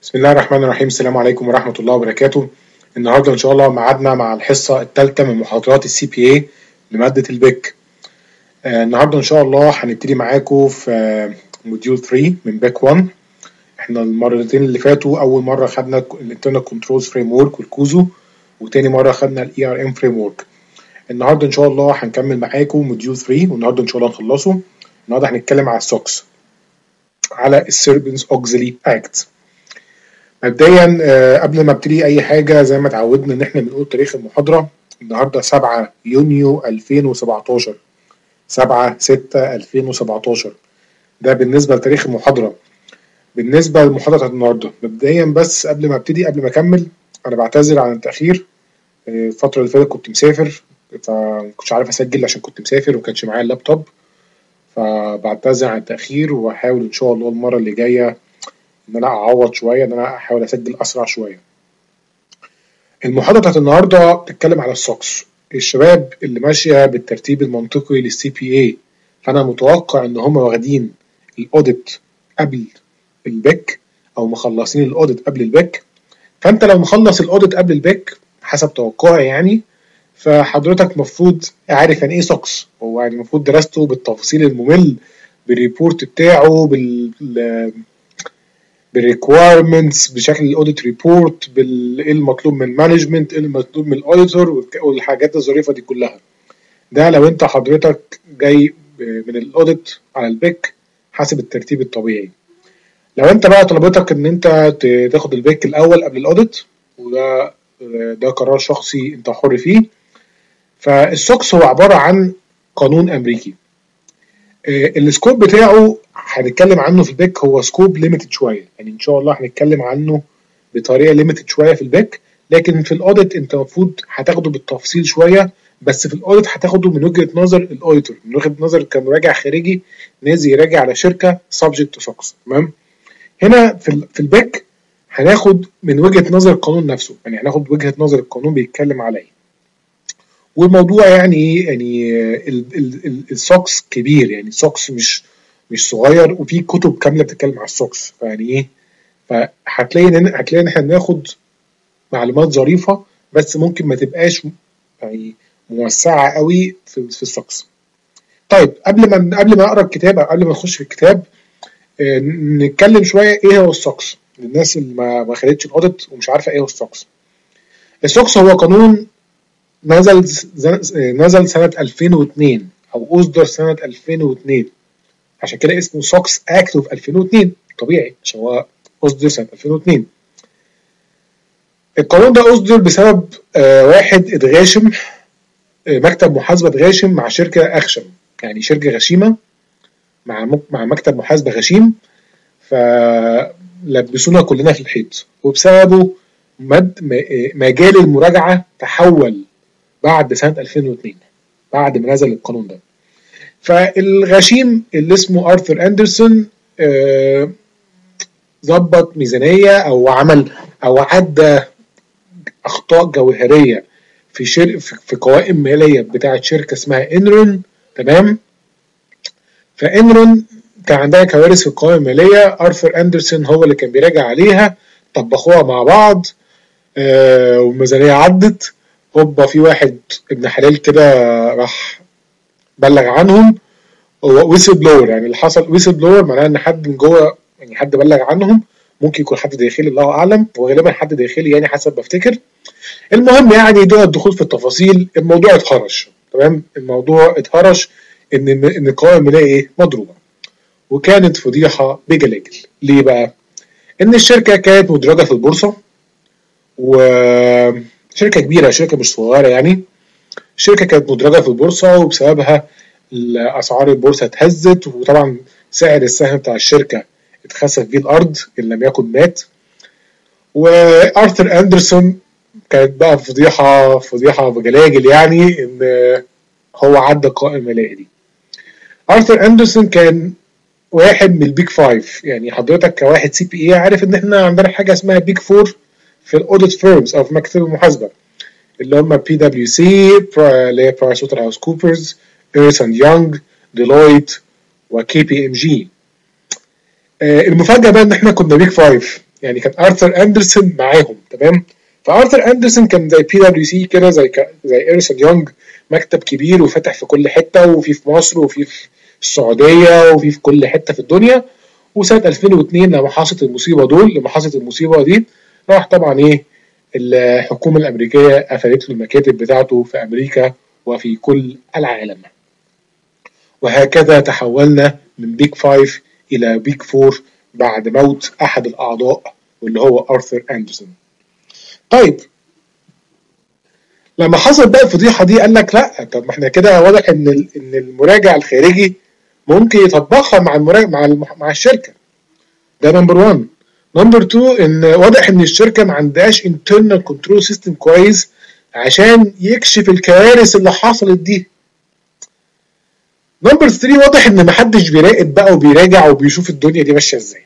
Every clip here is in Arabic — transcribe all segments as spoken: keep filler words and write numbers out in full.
بسم الله الرحمن الرحيم. السلام عليكم ورحمة الله وبركاته. النهاردة إن شاء الله ميعادنا مع الحصة الثالثة من محاضرات السي بي اي لمادة البيك. آه النهاردة إن شاء الله هنبتدي معاكم في آه موديول ثلاثة من بيك واحد. احنا المرتين اللي فاتوا أول مرة خدنا الانترنال كنترولز فريم ورك والكوزو، وتاني مرة خدنا الاي ار ام فريم ورك. النهاردة إن شاء الله هنكمل معاكم موديول ثلاثة، والنهاردة إن شاء الله نخلصه. النهاردة هنتكلم على السوكس، على السيربنز اوكسيلي اكت. مبدئيا آه قبل ما ابتدي اي حاجه، زي ما اتعودنا ان احنا بنقول تاريخ المحاضره. النهارده سبعة يونيو ألفين وسبعتاشر، سبعة ستة ألفين وسبعتاشر. ده بالنسبه لتاريخ المحاضره. بالنسبه للمحاضره النهارده مبدئيا، بس قبل ما ابتدي قبل ما اكمل، انا بعتذر عن التاخير. آه الفتره اللي فاتت كنت مسافر، فمكنتش عارف اسجل عشان كنت مسافر ومكانش معايا اللابتوب، فبعتذر عن التاخير، وهحاول ان شاء الله المره اللي جايه ان انا اعوض شويه، ان انا احاول اسجل اسرع شويه. المحاضره بتاعت النهارده بتتكلم على السوكس، الشباب اللي ماشيه بالترتيب المنطقي للسي بي اي. فانا متوقع ان هم واخدين الاوديت قبل البيك، او مخلصين الاوديت قبل البيك. فانت لو مخلص الاوديت قبل البيك حسب توقعي يعني، فحضرتك مفروض عارف يعني ايه سوكس. هو يعني المفروض درسته بالتفصيل الممل، بالريبورت بتاعه، بال بالريكويرمنتس، بشكل الاوديت ريبورت، بايه المطلوب من المانجمنت، ايه المطلوب من الاوديتور، والحاجات الظريفه دي كلها. ده لو انت حضرتك جاي من الاوديت على البيك حسب الترتيب الطبيعي. لو انت بقى طلبتك ان انت تاخد البيك الاول قبل الاوديت، وده ده قرار شخصي انت حر فيه. فالسوكس هو عباره عن قانون امريكي. السكوب بتاعه هنتكلم عنه في البيك، هو سكوب ليميتد شويه، يعني ان شاء الله هنتكلم عنه بطريقه ليميتد شويه في البيك. لكن في الاوديت انت المفروض هتاخده بالتفصيل شويه، بس في الاوديت هتاخده من وجهه نظر الاوديتور، من وجهه نظر كمراجع خارجي نازل يراجع على شركه سبجكت تو سوكس. تمام. هنا في في البيك هناخد من وجهه نظر القانون نفسه، يعني هناخد وجهه نظر القانون بيتكلم على ايه. والموضوع يعني ايه، يعني السوكس كبير، يعني السوكس مش مش صغير، وفي كتب كامله بتتكلم على السوكس. فيعني ايه، فهتلاقي ان هتلاقي ان احنا بناخد معلومات ظريفه، بس ممكن ما تبقاش يعني موسعه قوي في, في السوكس. طيب قبل ما قبل ما اقرا الكتاب، او قبل ما نخش في الكتاب، آه نتكلم شويه ايه هو السوكس للناس اللي ما ما خدتش الاوديت ومش عارفه ايه هو السوكس. السوكس هو قانون نزل نزل سنه ألفين واثنين، او اصدر سنه ألفين واثنين، عشان كده اسمه سوكس اكت اوف ألفين واثنين. طبيعي عشان هو اصدر سنه ألفين واثنين. القانون ده اصدر بسبب آه واحد اتغاشم، آه مكتب محاسبه اتغاشم مع شركه اخشم، يعني شركه غشيمه مع مع مكتب محاسبه غشيم، فلبسونا كلنا في الحيط. وبسببه مد مجال المراجعه تحول بعد سنه ألفين واثنين، بعد ما نزل القانون ده. فالغشيم اللي اسمه ارثر اندرسون آه ظبط ميزانيه، او عمل او عدى اخطاء جوهريه في شر... في قوائم ماليه بتاعه شركه اسمها انرون. تمام. فانرون كان عندها كوارث في القوائم الماليه، ارثر اندرسون هو اللي كان بيراجع عليها، طبخوها مع بعض، آه والميزانيه عدت. هوبا في واحد ابن حلال كده راح بلغ عنهم، هو ويسل بلور. يعني اللي حصل ويسل بلور معناه ان حد من جوه، يعني حد بلغ عنهم، ممكن يكون حد داخلي الله اعلم، وغالبا حد داخلي يعني حسب بفتكر. المهم يعني دون الدخول في التفاصيل، الموضوع اتهرش. تمام. الموضوع اتهرش ان ان القوائم الماليه ايه مضروبه، وكانت فضيحه بجلاجل. ليه بقى؟ ان الشركه كانت مدرجه في البورصه، وشركه كبيره، شركه مش صغيره يعني. الشركه كانت مدرجه في البورصه، وبسببها اسعار البورصه اتهزت، وطبعا سعر السهم بتاع الشركه اتخسف فيه الارض ان لم يكن مات. وارثر اندرسون كانت بقى فضيحه فضيحه بجلاجل، يعني ان هو عدى القوائم الماليه دي. ارثر اندرسون كان واحد من البيج فايف، يعني حضرتك كواحد سي بي اي عارف ان احنا عندنا حاجه اسمها بيج فور في الاوديت فيرمز، او في مكتب المحاسبه، اللي هم بي دبليو سي، اللي هي برايس ووتر هاوس كوبرز، ايرنست اند يونج، ديلويت، وكي بي ام جي. المفاجاه بقى ان احنا كنا بيج فايف. يعني كان ارثر اندرسون معاهم، تمام. فارثر اندرسون كان زي بي دبليو سي كده، زي زي ايرسون يونج، مكتب كبير وفتح في كل حته، وفي في مصر وفي في السعوديه وفي في كل حته في الدنيا. وسنه ألفين واثنين لما حصلت المصيبه دول لما حصلت المصيبه دي راح طبعا ايه الحكومه الامريكيه قفلت له المكاتب بتاعته في امريكا وفي كل العالم. وهكذا تحولنا من بيج فايف الى بيج فور بعد موت احد الاعضاء واللي هو ارثر اندرسون. طيب لما حصل بقى الفضيحه دي قال لك لا، طب ما احنا كده واضح ان ان المراجع الخارجي ممكن يطبقها مع المراجع مع مع الشركه. ده نمبر واحد. نمبر اتنين ان واضح ان الشركه ما عندهاش internal control system كويس عشان يكشف الكوارث اللي حصلت دي. نمبر تلاتة واضح ان محدش بيراقب بقى وبيراجع وبيشوف الدنيا دي ماشيه ازاي.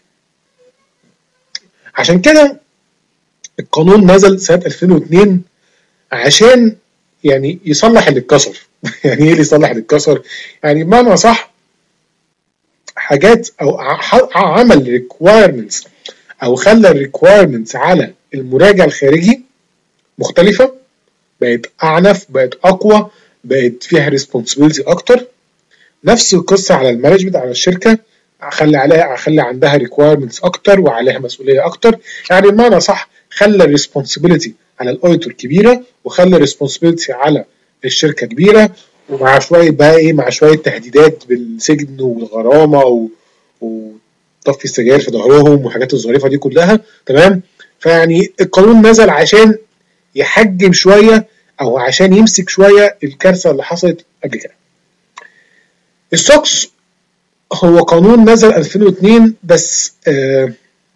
عشان كده القانون نزل سنه ألفين واثنين عشان يعني يصلح اللي اتكسر. يعني ايه اللي يصلح اللي اتكسر؟ يعني بمعنى صح حاجات او عمل ريكوايرمنتس او خلى الريكوايرمنتس على المراجع الخارجي مختلفه، بقت اعنف، بقت اقوى، بقت فيها ريسبونسبيلتي اكتر. نفس القصه على المانجمنت، على الشركه، خلي عليها خلي عندها ريكوايرمنتس اكتر وعليها مسؤوليه اكتر. يعني بمعنى صح خلى الريسبونسبيلتي على الاوديتور كبيره وخلى الريسبونسبيلتي على الشركه كبيره، ومع شويه بقى ايه مع شويه تهديدات بالسجن والغرامه و... وطفي السجاير في ظهرهم وحاجات الظريفه دي كلها، تمام. فيعني القانون نزل عشان يحجم شويه او عشان يمسك شويه الكارثه اللي حصلت قبل كده. السوكس هو قانون نزل ألفين واثنين بس آه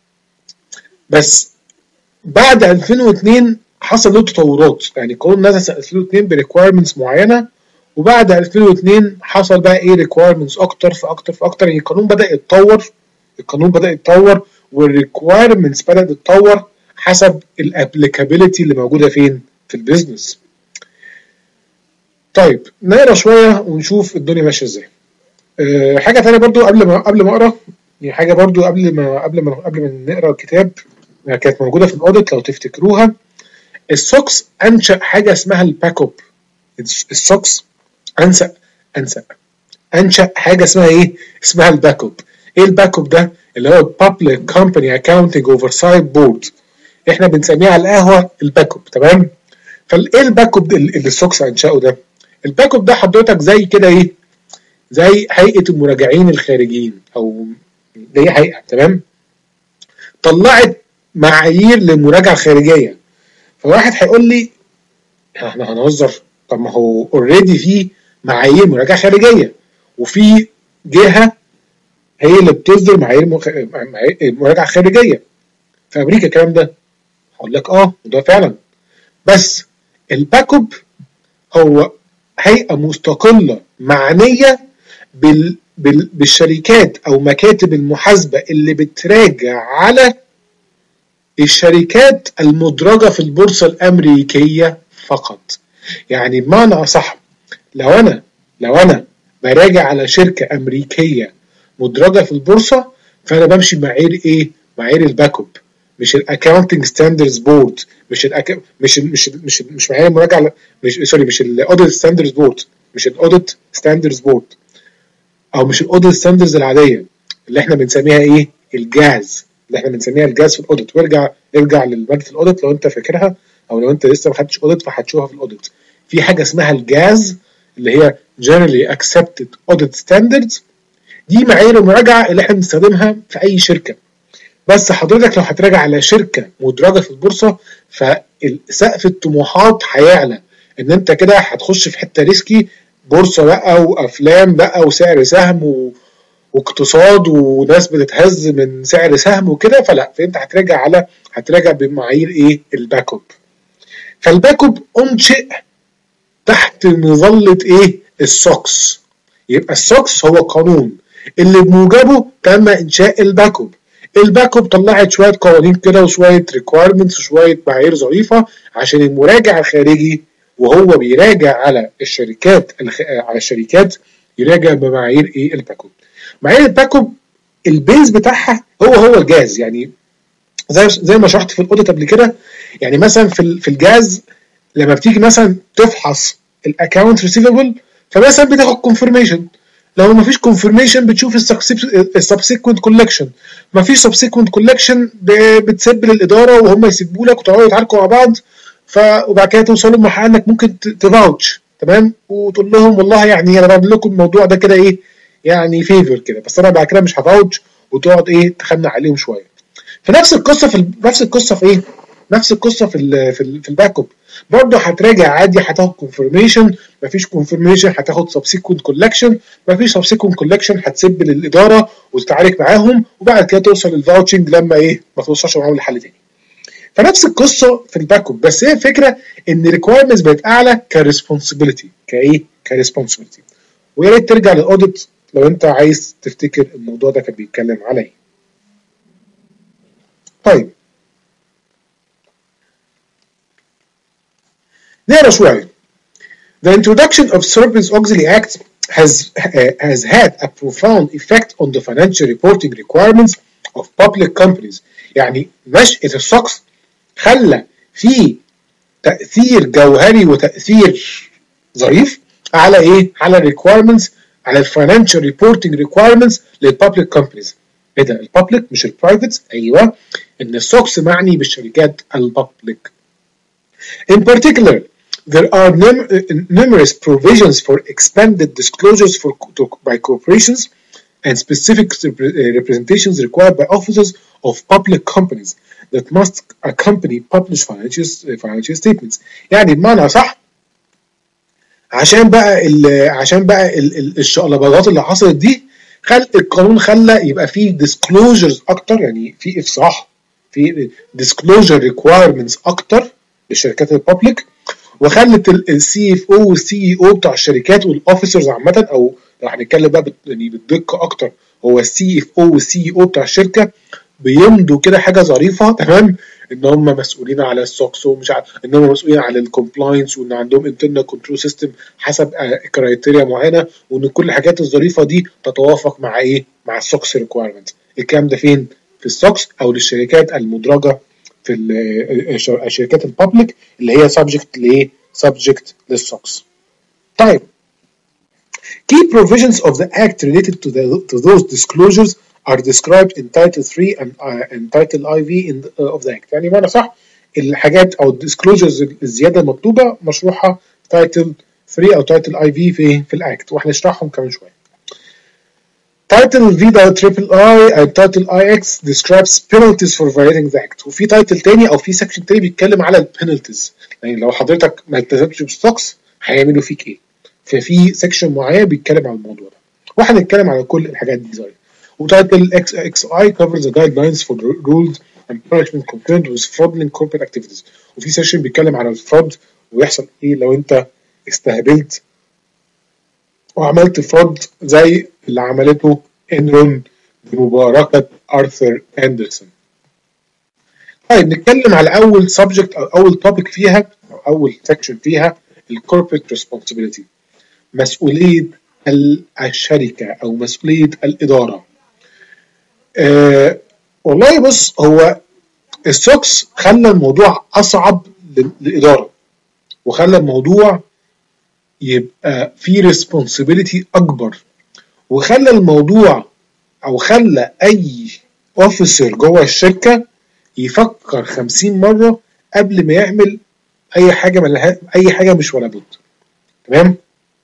بس بعد ألفين واثنين حصل له تطورات. يعني القانون نزل سنه ألفين واثنين بريكوايرمنتس معينه، وبعد ألفين واثنين حصل بقى ايه ريكوايرمنتس اكتر فاكتر فاكتر. يعني القانون بدا يتطور القانون بدا يتطور والريكوايرمنتس بدات تتطور حسب الابليكابيلتي اللي موجوده فين في البيزنس. طيب نقرا شويه ونشوف الدنيا ماشيه ازاي. أه حاجه ثانيه برضو قبل ما قبل ما اقرا، يعني حاجه برضو قبل ما قبل ما قبل ما نقرا الكتاب كانت موجوده في الاوديت لو تفتكروها. السوكس انشا حاجه اسمها الباك اب. السوكس انشا انشا انشا حاجه اسمها ايه؟ اسمها الباك اب. ايه الباك اب ده؟ اللي هو Public Company Accounting Oversight Board. احنا بنسميه على القهوه الباك اب، تمام. فايه الباك اب اللي السوكس انشاه ده؟ الباك اب ده حضرتك زي كده ايه؟ زي هيئه المراجعين الخارجيين، او دي هيئه، تمام، طلعت معايير للمراجعه الخارجيه. فواحد هيقول لي احنا هنهزر، طب ما هو اوريدي في معايير مراجعه خارجيه وفي جهه هي اللي بتصدر معايير مراجعه خارجيه في امريكا الكلام ده. هقول لك اه وده فعلا، بس الباك اب هو هيئه مستقله معنيه بال بال بالشركات او مكاتب المحاسبه اللي بتراجع على الشركات المدرجه في البورصه الامريكيه فقط. يعني بمعنى اصح لو انا لو انا براجع على شركه امريكيه مدرجه في البورصه، فانا بمشي معايير ايه؟ معايير الباك اب، مش الاكاونتنج ستاندردز بورد، مش الأك... مش مش مش مش معايير المراجعه، مش سوري مش الاوديت ستاندردز بورد مش الاوديت ستاندردز بورد او مش الاوديت ستاندردز العاديه اللي احنا بنسميها ايه؟ الجاز، اللي احنا بنسميها الجاز في الاوديت. وارجع ارجع لماده الاوديت لو انت فاكرها، او لو انت لسه ما خدتش اوديت فهتشوفها في الاوديت. في حاجه اسمها الجاز اللي هي Generally Accepted Audit Standards. دي معايير المراجعه اللي احنا بنستخدمها في اي شركه. بس حضرتك لو هتراجع على شركه مدرجه في البورصه فسقف الطموحات هيعلى، ان انت كده هتخش في حته ريسكي، بورصه بقى وافلام بقى وسعر سهم و... واقتصاد وناس بتتهز من سعر سهم وكده. فلا، فانت هتراجع على هتراجع بمعايير ايه؟ الباك اب. فالباك اب انشئ تحت مظله ايه؟ السوكس. يبقى السوكس هو قانون اللي بموجبه تم انشاء الباك اب. الباك اب طلعت شويه قوانين كده وشويه ريكوايرمنتس وشويه معايير ظريفه عشان المراجع الخارجي وهو بيراجع على الشركات على الشركات يراجع بمعايير ايه؟ الباك اب. معايير الباك اب البيز بتاعها هو هو الجاز. يعني زي زي ما شرحت في الاوديت قبل كده. يعني مثلا في في الجهاز لما بتيجي مثلا تفحص الاكونت ريسيفبل، فمثلا بتاخد كونفirmation، لو ما فيش كونفirmation بتشوف السبسيكوينت كولكشن، ما فيش سبسيكوينت كولكشن بتسيب للاداره وهم يسيبوا لك وتقعدوا يتعاركوا مع بعض. ف وبعد كده توصلوا لمرحله انك ممكن تفاوتش، تمام، وتقول لهم والله يعني انا بعمل لكم الموضوع ده كده ايه يعني فيفر كده، بس انا بعد كده مش هفاوتش، وتقعد ايه تخنق عليهم شويه. فنفس القصه في ال... نفس القصه في ايه؟ نفس القصه في ال في, ال في الباك اب برضه هتراجع عادي، هتاخد كونفirmation، مفيش كونفirmation هتاخد سبسيكوينت كولكشن، مفيش سبسيكوينت كولكشن هتسيب للاداره وتتعارك معاهم، وبعد كده توصل للفاوتشنج لما ايه ما توصلش معاهم لحل تاني. فنفس القصه في الباك اب، بس هي الفكره ان الريكوايرمنتس بقت اعلى كريسبونسبيلتي، كايه كريسبونسبيلتي. ويا ريت ترجع للاوديت لو انت عايز تفتكر الموضوع ده كان بيتكلم على ايه. طيب نقرا شويه. The introduction of Sarbanes-Oxley Act has uh, has had a profound effect on the financial reporting requirements of public companies. يعني نشأة السوكس خلى في تأثير جوهري وتأثير ظريف على ايه؟ على الريكوايرمنتس، على الفاينانشال ريبورتنج ريكوايرمنتس للبابليك كومبانيز. ايه ده؟ البابليك مش البرايفت؟ ايوه، ان السوكس معني بالشركات البابليك. In particular, there are num- numerous provisions for expanded disclosures for to, by corporations and specific representations required by officers of public companies that must accompany published financial financial statements. يعني بمعنى صح، عشان بقى ال عشان بقى الشقلباظات اللي حصلت دي، خل القانون خلى يبقى فيه disclosures اكتر، يعني في افصاح، في disclosure requirements اكتر للشركات البابليك، وخلت السي اف او والسي اي او بتاع الشركات والاوفيسرز عامه، او لو هنتكلم بقى يعني بالدقه اكتر، هو السي اف او والسي اي او بتاع الشركه بيمضوا كده حاجه ظريفه، تمام، ان هم مسؤولين على السوكس، ومش عارف ان هم مسؤولين على الكومبلاينس، وان عندهم انترنال كنترول سيستم حسب كرايتيريا معينه، وان كل الحاجات الظريفه دي تتوافق مع ايه؟ مع السوكس ريكوايرمنت. الكلام ده فين؟ في السوكس او للشركات المدرجه في الشركات البابليك اللي هي سبجكت لايه؟ سبجكت للسوكس. طيب key provisions of the act related to the to those disclosures are described in title three and uh, and title I V in the, uh, of the act. يعني معنى صح الحاجات او الديسكلوجرز الزياده المطلوبه مشروحه في تايتل ثري او تايتل اي في في في الاكت، وهنشرحهم كمان شويه. Title V triple I and Title I X describes penalties for violating the act. وفي تايتل تاني او في سكشن تاني بيتكلم على البينالتيز، يعني لو حضرتك ما التزمتش بالستوكس هيعملوا فيك ايه. ففي سكشن معين بيتكلم عن الموضوع ده، وهنتكلم على كل الحاجات دي زي. وتايتل X X I covers the guidelines for the rules and punishment concerned with fraudulent corporate activities. وفي سكشن بيتكلم على الفراد ويحصل ايه لو انت استهبلت وعملت فراد زي اللي عملته انرون بمباركة ارثر اندرسون. طيب نتكلم على اول سبجكت او اول توبيك فيها او اول سكشن فيها، الكوربريت ريسبونسبيلتي، مسؤولية الشركة او مسؤولية الادارة. أه والله بص، هو السوكس خلى الموضوع اصعب للادارة، وخلى الموضوع يبقى فيه ريسبونسبيلتي اكبر، وخلى الموضوع او خلى اي اوفيسر جوه الشركه يفكر خمسين مره قبل ما يعمل اي حاجه ملها اي حاجه مش ولا بد. تمام؟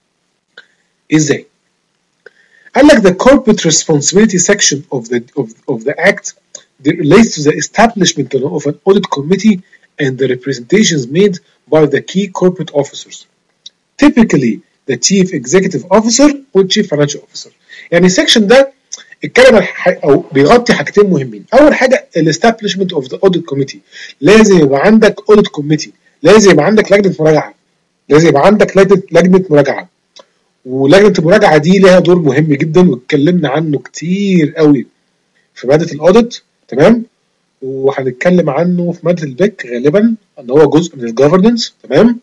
ازاي؟ قال لك the corporate responsibility section of the of, of the act relates to the establishment of an audit committee and the representations made by the key corporate officers, typically the chief executive officer or chief financial officer. يعني السكشن ده اتكلم او بيغطي حاجتين مهمين. اول حاجه الاستابليشمنت اوف ذا اوديت كوميتي، لازم يبقى عندك اوديت كوميتي، لازم يبقى عندك لجنه مراجعه، لازم يبقى عندك لجنه لجنه مراجعه، ولجنه المراجعه دي لها دور مهم جدا، واتكلمنا عنه كتير قوي في ماده الاوديت، تمام، وهنتكلم عنه في ماده البيك غالبا ان هو جزء من الجفرنس، تمام.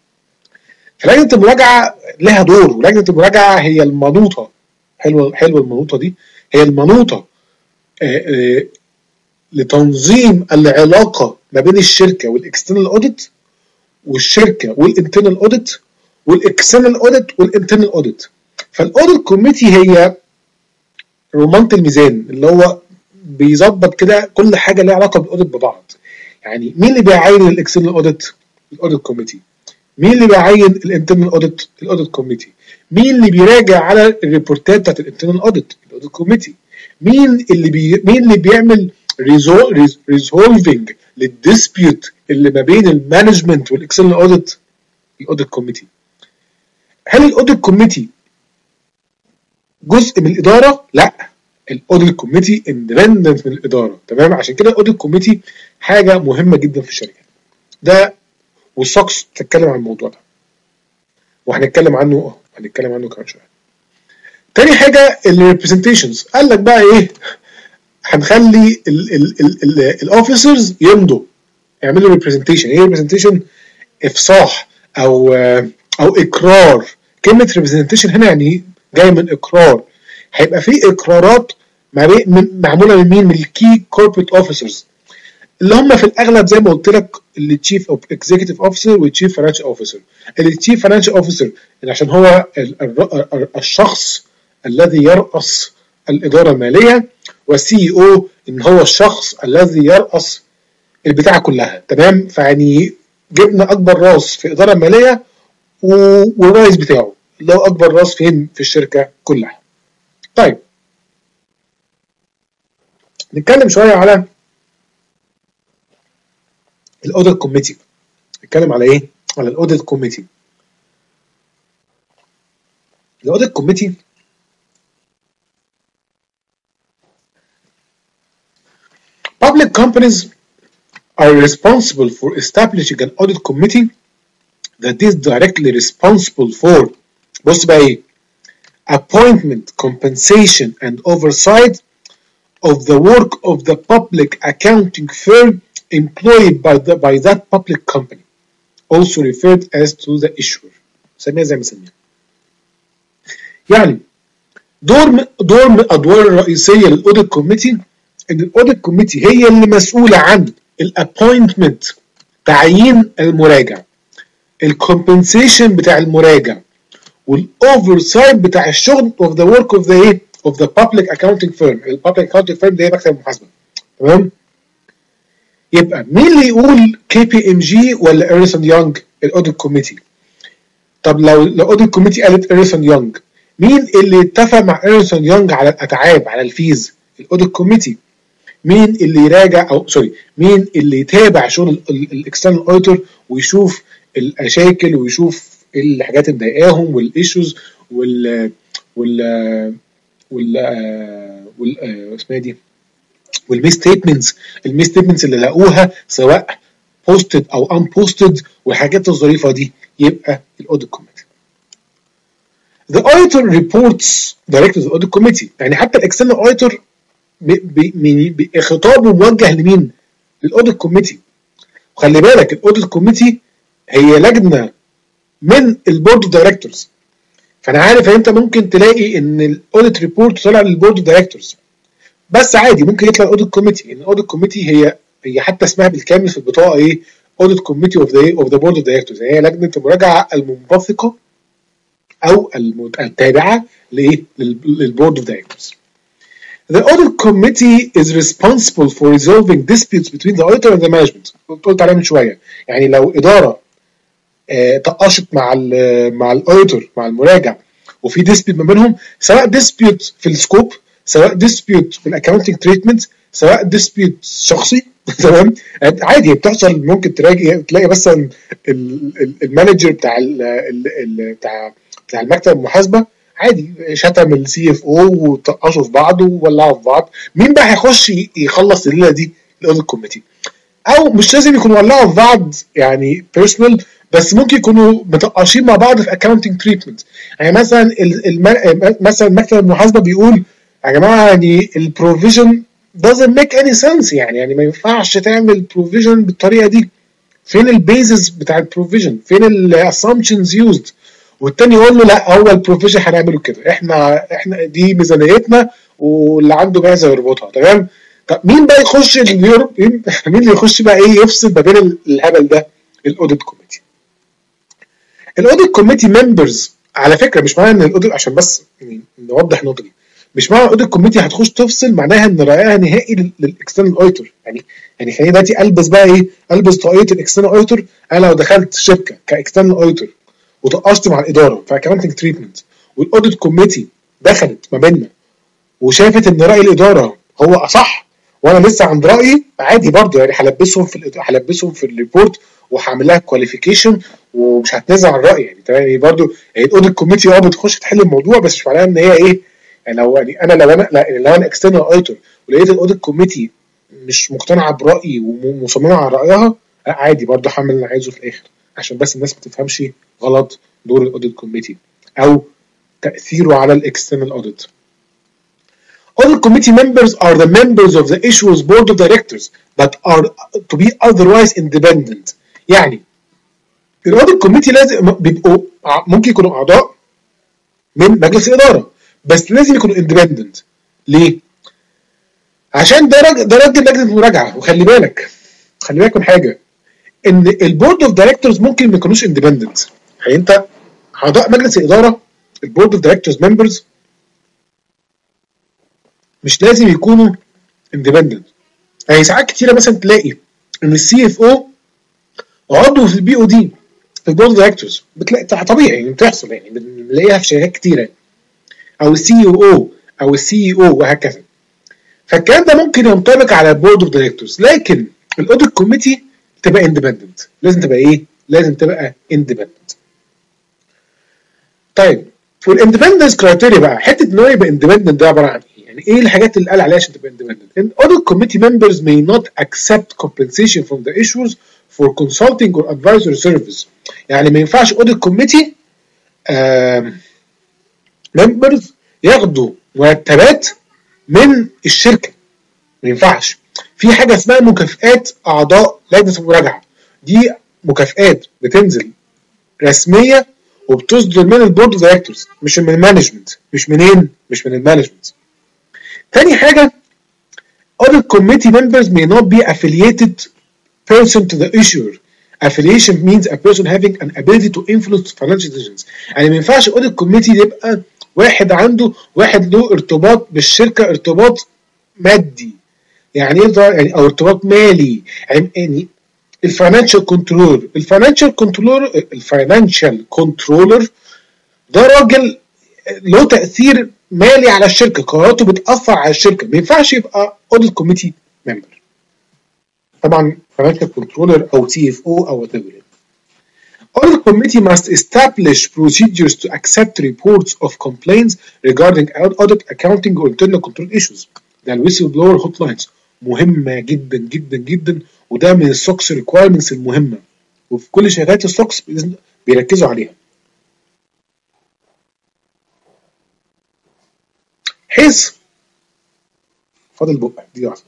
فلجنه المراجعه لها دور، ولجنه المراجعه هي المنوطه، حلوه حلوه المنوطه دي، هي المنوطه لتنظيم العلاقه ما بين الشركه والاكسترنال اوديت والشركه والانترنال اوديت والاكسترنال اوديت والانترنال اوديت. فالاوديت كوميتي هي رمانة الميزان اللي هو بيظبط كده كل حاجه ليها علاقه بالاوديت ببعض. يعني مين اللي بيعين الاكسترنال اوديت؟ الاوديت كوميتي. مين اللي بيعين الانترنال اوديت؟ الاوديت كوميتي. مين اللي بيراجع على الريبورتات بتاعت الانترنال اوديت؟ الاوديت كوميتي. مين اللي بي... مين اللي بيعمل ريزولفنج للديسبيوت اللي ما بين المانجمنت والاكسترنال اوديت؟ الاوديت كوميتي. هل الاوديت كوميتي جزء من الاداره؟ لا، الاوديت كوميتي اندبندنت من الاداره. تمام، عشان كده الاوديت كوميتي حاجه مهمه جدا في الشركه. ده والسوكس تتكلم عن الموضوع ده وهنتكلم عنه اه هنتكلم عنه كمان شويه. تاني حاجه الريبريزنتيشنز. قال لك بقى ايه؟ هنخلي الاوفيسرز يمضوا يعملوا ريبريزنتيشن. ايه ريبريزنتيشن؟ افصاح او او اقرار. كلمه ريبريزنتيشن هنا يعني جاي من اقرار. هيبقى في اقرارات معموله من مين؟ من الكي كوربريت اوفيسرز اللي هم في الاغلب زي ما قلت لك اللي تشيف اوف اكزيكتيف اوفيسر والتشيف فاينانشال اوفيسر. التشيف فاينانشال اوفيسر عشان هو الشخص الذي يرأس الاداره الماليه، والسي او ان هو الشخص الذي يرأس البتاعه كلها. تمام، فيعني جبنا اكبر راس في الاداره الماليه والرئيس بتاعه اللي هو اكبر راس فين؟ في الشركه كلها. طيب نتكلم شويه على الاوديت كوميتي. نتكلم على ايه؟ على الاوديت كوميتي. الاوديت كوميتي public companies are responsible for establishing an audit committee that is directly responsible for بص بقى ايه؟ appointment, compensation and oversight of the work of the public accounting firm employed by the by that public company, also referred as to the issuer. سميها زي ما سميها. يعني دور من دور من الادوار الرئيسيه للاوديت كوميتي ان الاوديت كوميتي هي اللي مسؤوله عن الابوينتمنت، تعيين المراجع، الكومبنسيشن بتاع المراجع، والاوفرسايت بتاع الشغل of the work of the ايه of the public accounting firm. البابليك accounting firm ده مكتب المحاسبه. تمام، يبقى مين اللي يقول كي بي ام جي ولا ايرسون يونج؟ الاوديت كوميتي. طب لو الاوديت كوميتي قالت ايرسون يونج، مين اللي اتفق مع ايرسون يونج على الاتعاب على الفيز؟ الاوديت كوميتي. مين اللي يراجع او سوري مين اللي يتابع شغل الاكسترنال اوديتور ويشوف المشاكل ويشوف الحاجات اللي مضايقاهم والايشوز وال وال وال وال اسمها دي والمي ستيتمنتس المي ستيتمنتس اللي لقوها سواء بوستد او ان بوستد والحاجات الظريفه دي؟ يبقى الاوديت كوميتي. The auditor reports directly to the audit committee. يعني حتى الاكسترنال auditor خطابه موجه لمين؟ للاوديت كوميتي. وخلي بالك الاوديت كوميتي هي لجنه من البورد اوف دايركتورز. فانا عارف ان انت ممكن تلاقي ان الاوديت ريبورت طالع للبورد اوف دايركتورز، بس عادي ممكن يطلع الاوديت كوميتي. ان الاوديت كوميتي هي هي حتى اسمها بالكامل في البطاقه ايه؟ اوديت كوميتي اوف ذا اوف ذا بورد اوف دايركتورز. هي لجنه المراجعه المنبثقه او التابعه لايه؟ للبورد اوف دايركتورز. The audit committee is responsible for resolving disputes between the auditor and the management. قلت عليها من شويه. يعني لو اداره آه طقشت مع ال مع الاوديتور مع المراجع وفي ديسبيوت ما بينهم، سواء ديسبيوت في السكوب، سواء ديسبيوت في الاكونتنج تريتمنت، سواء ديسبيوت شخصي، تمام، عادي بتحصل. ممكن تلاقي تلاقي مثلا المانجر بتاع ال ال بتاع بتاع المكتب المحاسبه عادي شتم السي اف او وطقشوا في بعض وولعوا في بعض. مين بقى هيخش يخلص الليله دي؟ الاوديت كوميتي. او مش لازم يكونوا ولعوا في بعض يعني بيرسونال، بس ممكن يكونوا متقاشين مع بعض في اكاونتنج تريتمنت. يعني مثلا مثلا مكتب المحاسبه بيقول يا جماعه يعني البروفيجن doesn't make any sense. يعني يعني ما ينفعش تعمل بروفيجن بالطريقه دي. فين البيزز بتاع البروفيجن؟ فين الاسامبشنز يوزد؟ والتاني يقول له لا، هو البروفيجن هنعمله كده، احنا احنا دي ميزانيتنا واللي عنده جاهزه يربطها. تمام، طب مين بقى يخش اليورو مين مين اللي يخش بقى ايه يفصل ما بين الهبل ده؟ الاوديت كوميتي. الاوديت كوميتي ممبرز على فكره مش معنى ان الاوديت، عشان بس نوضح النقطه دي، مش معنى الاوديت كوميتي هتخش تفصل معناها ان رايها نهائي للاكسترنال اوديتور. يعني يعني خليني دلوقتي البس بقى ايه، البس طاقيه الاكسترنال اوديتور. انا لو دخلت شركه كاكسترنال اوديتور وتقشت مع الاداره في اكونتنج تريتمنت، والاوديت كوميتي دخلت ما بيننا وشافت ان راي الاداره هو اصح وانا لسه عند رايي، عادي برضه يعني هلبسهم في هلبسهم في الريبورت وهعمل لها كواليفيكيشن ومش هتنازل عن رايي يعني تمام. يعني برضه يعني الاوديت كوميتي اه بتخش تحل الموضوع، بس مش معناها ان هي ايه يعني لو يعني انا لو انا لا لو انا اكسترنال اوديتور ولقيت الاوديت كوميتي مش مقتنعه برايي ومصممه على رايها، لا عادي برضه هعمل اللي انا عايزه في الاخر، عشان بس الناس ما تفهمش غلط دور الاوديت كوميتي او تاثيره على الاكسترنال اوديت. Audit committee members are the members of the issuer's board of directors that are to be otherwise independent. يعني الاوديت كوميتي لازم بيبقوا ممكن يكونوا اعضاء من مجلس الاداره بس لازم يكونوا اندبندنت. ليه؟ عشان ده راجل ده راجل لجنه مراجعه. وخلي بالك خلي بالك من حاجه، ان البورد اوف دايركتورز ممكن ما يكونوش اندبندنت. يعني انت اعضاء مجلس الاداره البورد اوف دايركتورز ممبرز مش لازم يكونوا اندبندنت. يعني ساعات كتيره مثلا تلاقي ان السي اف او عضو في البي او دي في البورد اوف دايركتورز، بتلاقي طبيعي يعني بتحصل، يعني بنلاقيها في شركات كتيره، او السي او او او السي او وهكذا. فالكلام ده ممكن ينطبق على البورد اوف دايركتورز، لكن الاوديت كوميتي تبقى اندبندنت. لازم تبقى ايه؟ لازم تبقى اندبندنت. طيب والاندبندنس كرايتيريا بقى، حته ان هو يبقى اندبندنت ده عباره عن ايه؟ يعني ايه الحاجات اللي قال عليها عشان تبقى اندبندنت؟ audit committee members may not accept compensation from the issuers for consulting or advisory service. يعني ما ينفعش audit committee members ياخدوا مرتبات من الشركه، ما ينفعش. في حاجه اسمها مكافئات اعضاء لجنه المراجعه، دي مكافئات بتنزل رسميه وبتصدر من البورد اوف دايركتورز مش من المانجمنت. مش منين؟ مش من المانجمنت. تاني حاجه audit committee members may not be affiliated person to the issuer. Affiliation means a person having an ability to influence financial decisions. يعني ما ينفعش audit committee يبقى واحد عنده واحد له ارتباط بالشركه ارتباط مادي. يعني ايه يعني او ارتباط مالي؟ يعني الفاينانشال كنترولر الفاينانشال كنترولر الفاينانشال كنترولر ده راجل له تاثير مالي على الشركه، قراراته بتاثر على الشركه، ما ينفعش يبقى اوديت كوميتي ممبر. طبعا فاينانشال كنترولر او سي اف او او whatever. Audit committee must establish procedures to accept reports of complaints regarding audit, accounting or internal control issues. ده الويسل بلور هوت لاينز مهمه جدا جدا جدا، وده من السوكس ريكوايرمنتس المهمه، وفي كل شركات السوكس بيركزوا عليها. حيث فاضل بقى دي واحده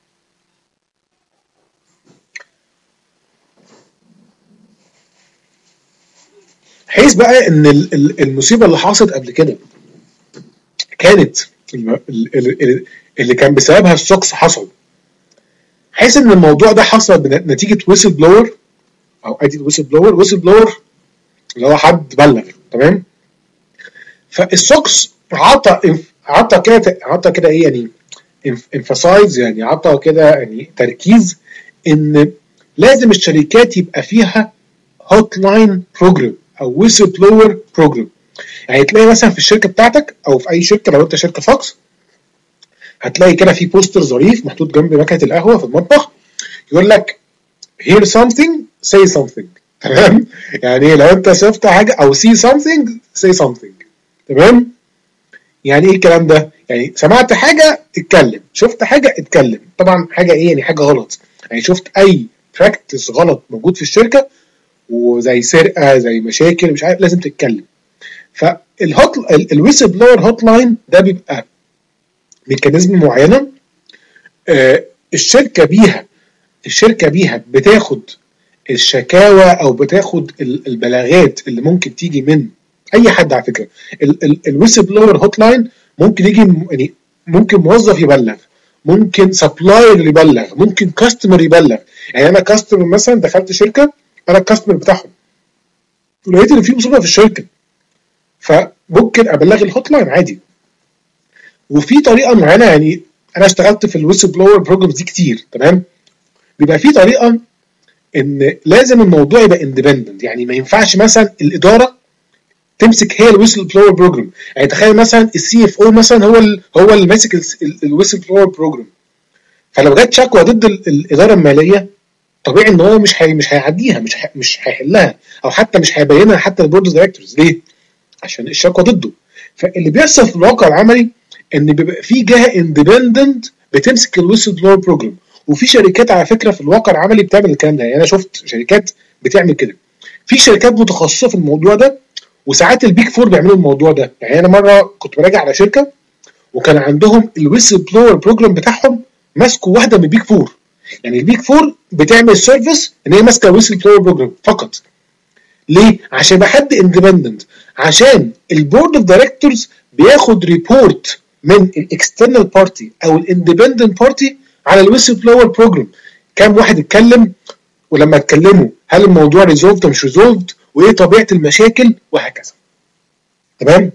حيث بقى ان المصيبه اللي حصلت قبل كده كانت اللي كان بسببها السوكس حصل، حيث ان الموضوع ده حصل نتيجه ويسل بلور او ادي ويسل بلور ويسل بلور اللي هو حد بلغ تمام. فالسوكس عطى عطى كده عطى كده ايه يعني emphasize يعني عطى كده يعني تركيز ان لازم الشركات يبقى فيها هوت لاين بروجرام او ويسل بلور بروجرام. يعني تلاقي مثلا في الشركه بتاعتك او في اي شركه لو انت شركه سوكس هتلاقي كده في بوستر ظريف محطوط جنب مكنه القهوه في المطبخ يقول لك hear something say something. تمام؟ يعني لو انت شفت حاجه او see something say something. تمام؟ يعني ايه الكلام ده؟ يعني سمعت حاجه اتكلم، شفت حاجه اتكلم. طبعا حاجه ايه يعني حاجه غلط، يعني شفت اي براكتس غلط موجود في الشركه وزي سرقه زي مشاكل مش عارف لازم تتكلم. فالهوت الويسل بلور هوت لاين ده بيبقى ميكانيزم معينه آه الشركه بيها الشركه بيها بتاخد الشكاوى او بتاخد البلاغات اللي ممكن تيجي من اي حد. على فكره الويسل بلور هوت لاين ممكن يجي يعني ممكن موظف يبلغ، ممكن سبلاير يبلغ، ممكن كاستمر يبلغ. يعني انا كاستمر مثلا دخلت شركه، انا الكاستمر بتاعهم ولقيت ان في مصيبه في الشركه، فممكن ابلغ الهوت لاين عادي. وفي طريقه معينه، يعني انا اشتغلت في الويسل بلور بروجرامز دي كتير، تمام؟ بيبقى في طريقه ان لازم الموضوع يبقى اندبندنت، يعني ما ينفعش مثلا الاداره تمسك هي الويسل بلور بروجرام. يعني تخيل مثلا السي اف او مثلا هو ال هو اللي ماسك الويسل بلور بروجرام، فلو جت شكوى ضد الاداره الماليه طبيعي ان هو مش هي مش هيعديها، مش هي مش هيحلها، او حتى مش هيبينها حتى للبورد دايركتورز. ليه؟ عشان الشكوى ضده. فاللي بيحصل في الواقع العملي ان بيبقى في جهه اندبندنت بتمسك الويسل بلور بروجرام، وفي شركات على فكره في الواقع العملي بتعمل الكلام ده. يعني انا شفت شركات بتعمل كده، في شركات متخصصه في الموضوع ده، وساعات البيك فور بيعملوا الموضوع ده. يعني انا مره كنت براجع على شركه وكان عندهم الويسل بلور بروجرام بتاعهم ماسكه واحده من البيك فور. يعني البيك فور بتعمل سيرفيس ان هي ماسكه الويسل بلور بروجرام فقط. ليه؟ عشان يبقى حد اندبندنت، عشان البورد اوف دايركتورز بياخد ريبورت من الاكسترنال بارتي او الاندبندنت بارتي على الويسل بلور بروجرام. كام واحد اتكلم، ولما اتكلموا هل الموضوع ريزولفد ولا مش ريزولفد، وايه طبيعه المشاكل، وهكذا. تمام؟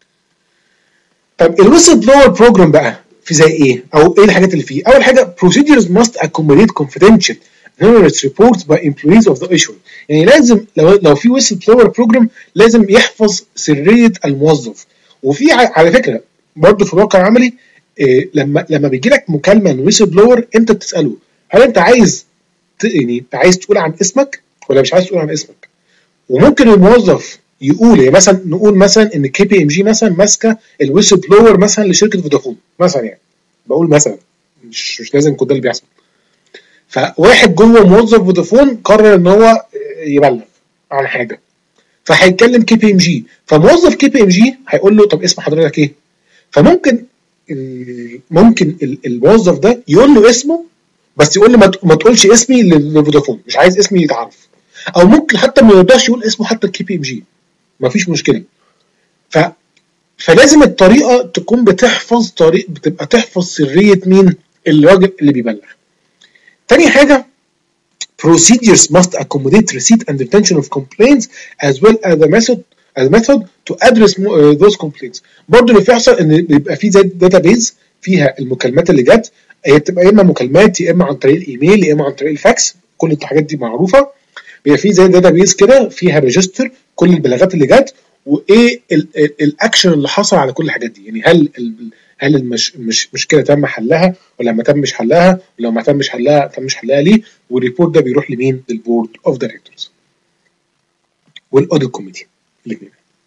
طب الويسل بلور بروجرام بقى في زي ايه؟ او ايه الحاجات اللي فيه؟ اول حاجه procedures must accommodate confidential numerous reports by employees of the issuer. يعني لازم لو لو في ويسل بلور بروجرام لازم يحفظ سريه الموظف. وفي على فكره برضه في الواقع العملي إيه، لما لما بيجي لك مكالمه من ويسل بلور انت بتساله هل انت عايز يعني انت عايز تقول عن اسمك ولا مش عايز تقول عن اسمك. وممكن الموظف يقول، يعني مثلا نقول مثلا ان كي بي ام جي مثلا ماسكه الويسل بلور مثلا لشركه فودافون مثلا، يعني بقول مثلا مش مش لازم يكون ده اللي بيحصل. فواحد جوه موظف فودافون قرر ان هو يبلغ عن حاجه، فهيتكلم كي بي ام جي، فموظف كي بي ام جي هيقول له طب اسم حضرتك ايه؟ فممكن ممكن الموظف ده يقول له اسمه، بس يقول له ما تقولش اسمي لفودافون، مش عايز اسمي يتعرف. او ممكن حتى ما يرضاش يقول اسمه حتى الكي بي ام جي، مفيش مشكله. ف فلازم الطريقه تكون بتحفظ طريق بتبقى تحفظ سريه مين؟ الراجل اللي بيبلغ. تاني حاجه procedures must accommodate receipt and retention of complaints as well as the method as method to address those complaints. برضه اللي بيحصل ان بيبقى في زي داتابيز فيها المكالمات اللي جت، هي بتبقى يا اما مكالمات يا اما عن طريق الايميل يا اما عن طريق الفاكس، كل الحاجات دي معروفه. بيبقى في زي داتابيز كده فيها ريجستر كل البلاغات اللي جت وايه الاكشن اللي حصل على كل الحاجات دي. يعني هل هل المش مش مشكله تم حلها ولا ما تمش حلها، ولو ما تمش حلها تمش حلها ليه، والريبورت ده بيروح لمين؟ للبورد اوف دايركتورز والاوديت كوميتي الاثنين.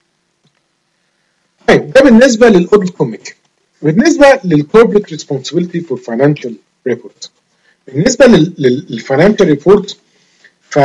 طيب ده بالنسبه للاوديت كوميتي. بالنسبه للكوربريت ريسبونسبيلتي فور فاينانشال ريبورت، بالنسبه للفاينانشال ريبورت ف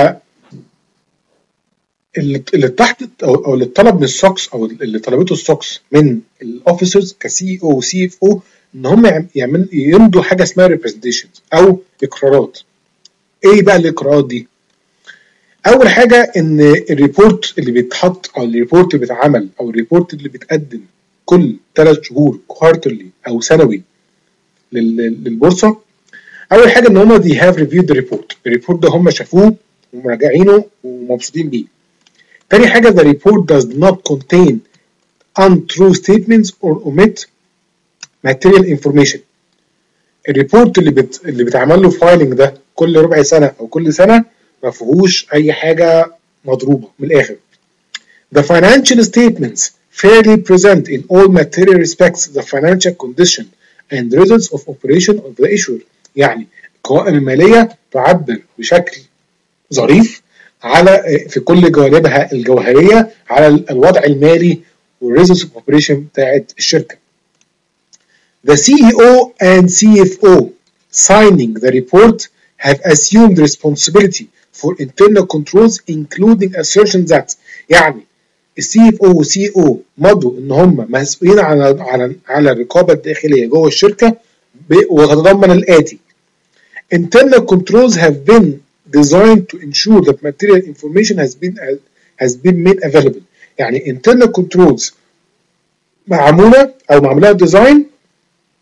اللي تحت او اللي طلب من السوكس او اللي طلبته السوكس من الاوفيسرز كسي او وسي اف او ان هم يعملوا يمضوا حاجه اسمها ريبريزنتيشنز او اقرارات. ايه بقى الاقرارات دي؟ اول حاجه ان الريبورت اللي بيتحط او الريبورت اللي بيتعمل او الريبورت اللي بيتقدم كل ثلاث شهور كوارترلي او سنوي للبورصه، اول حاجه ان هم they have reviewed the report. الريبورت ده هم شافوه ومراجعينه ومبسوطين بيه. تاني حاجه the report does not contain untrue statements or omit material information. الريبورت اللي بت... اللي بتعمل له فايلنج ده كل ربع سنه او كل سنه ما فيهوش اي حاجه مضروبه من الاخر. The financial statements fairly present in all material respects the financial condition and results of operation of the issuer. يعني القوائم الماليه تعبر بشكل ظريف على في كل جوانبها الجوهريه على الوضع المالي والريزلتس اوف اوبريشن بتاعت الشركه. The سي إي أو and سي إف أو signing the report have assumed responsibility for internal controls including assertion that يعني السي إف أو والسي إي أو مضوا ان هم مسؤولين على على على الرقابه الداخليه جوه الشركه وتتضمن الاتي: internal controls have been designed to ensure that material information has been has been made available. يعني internal controls معموله او معمولها ديزاين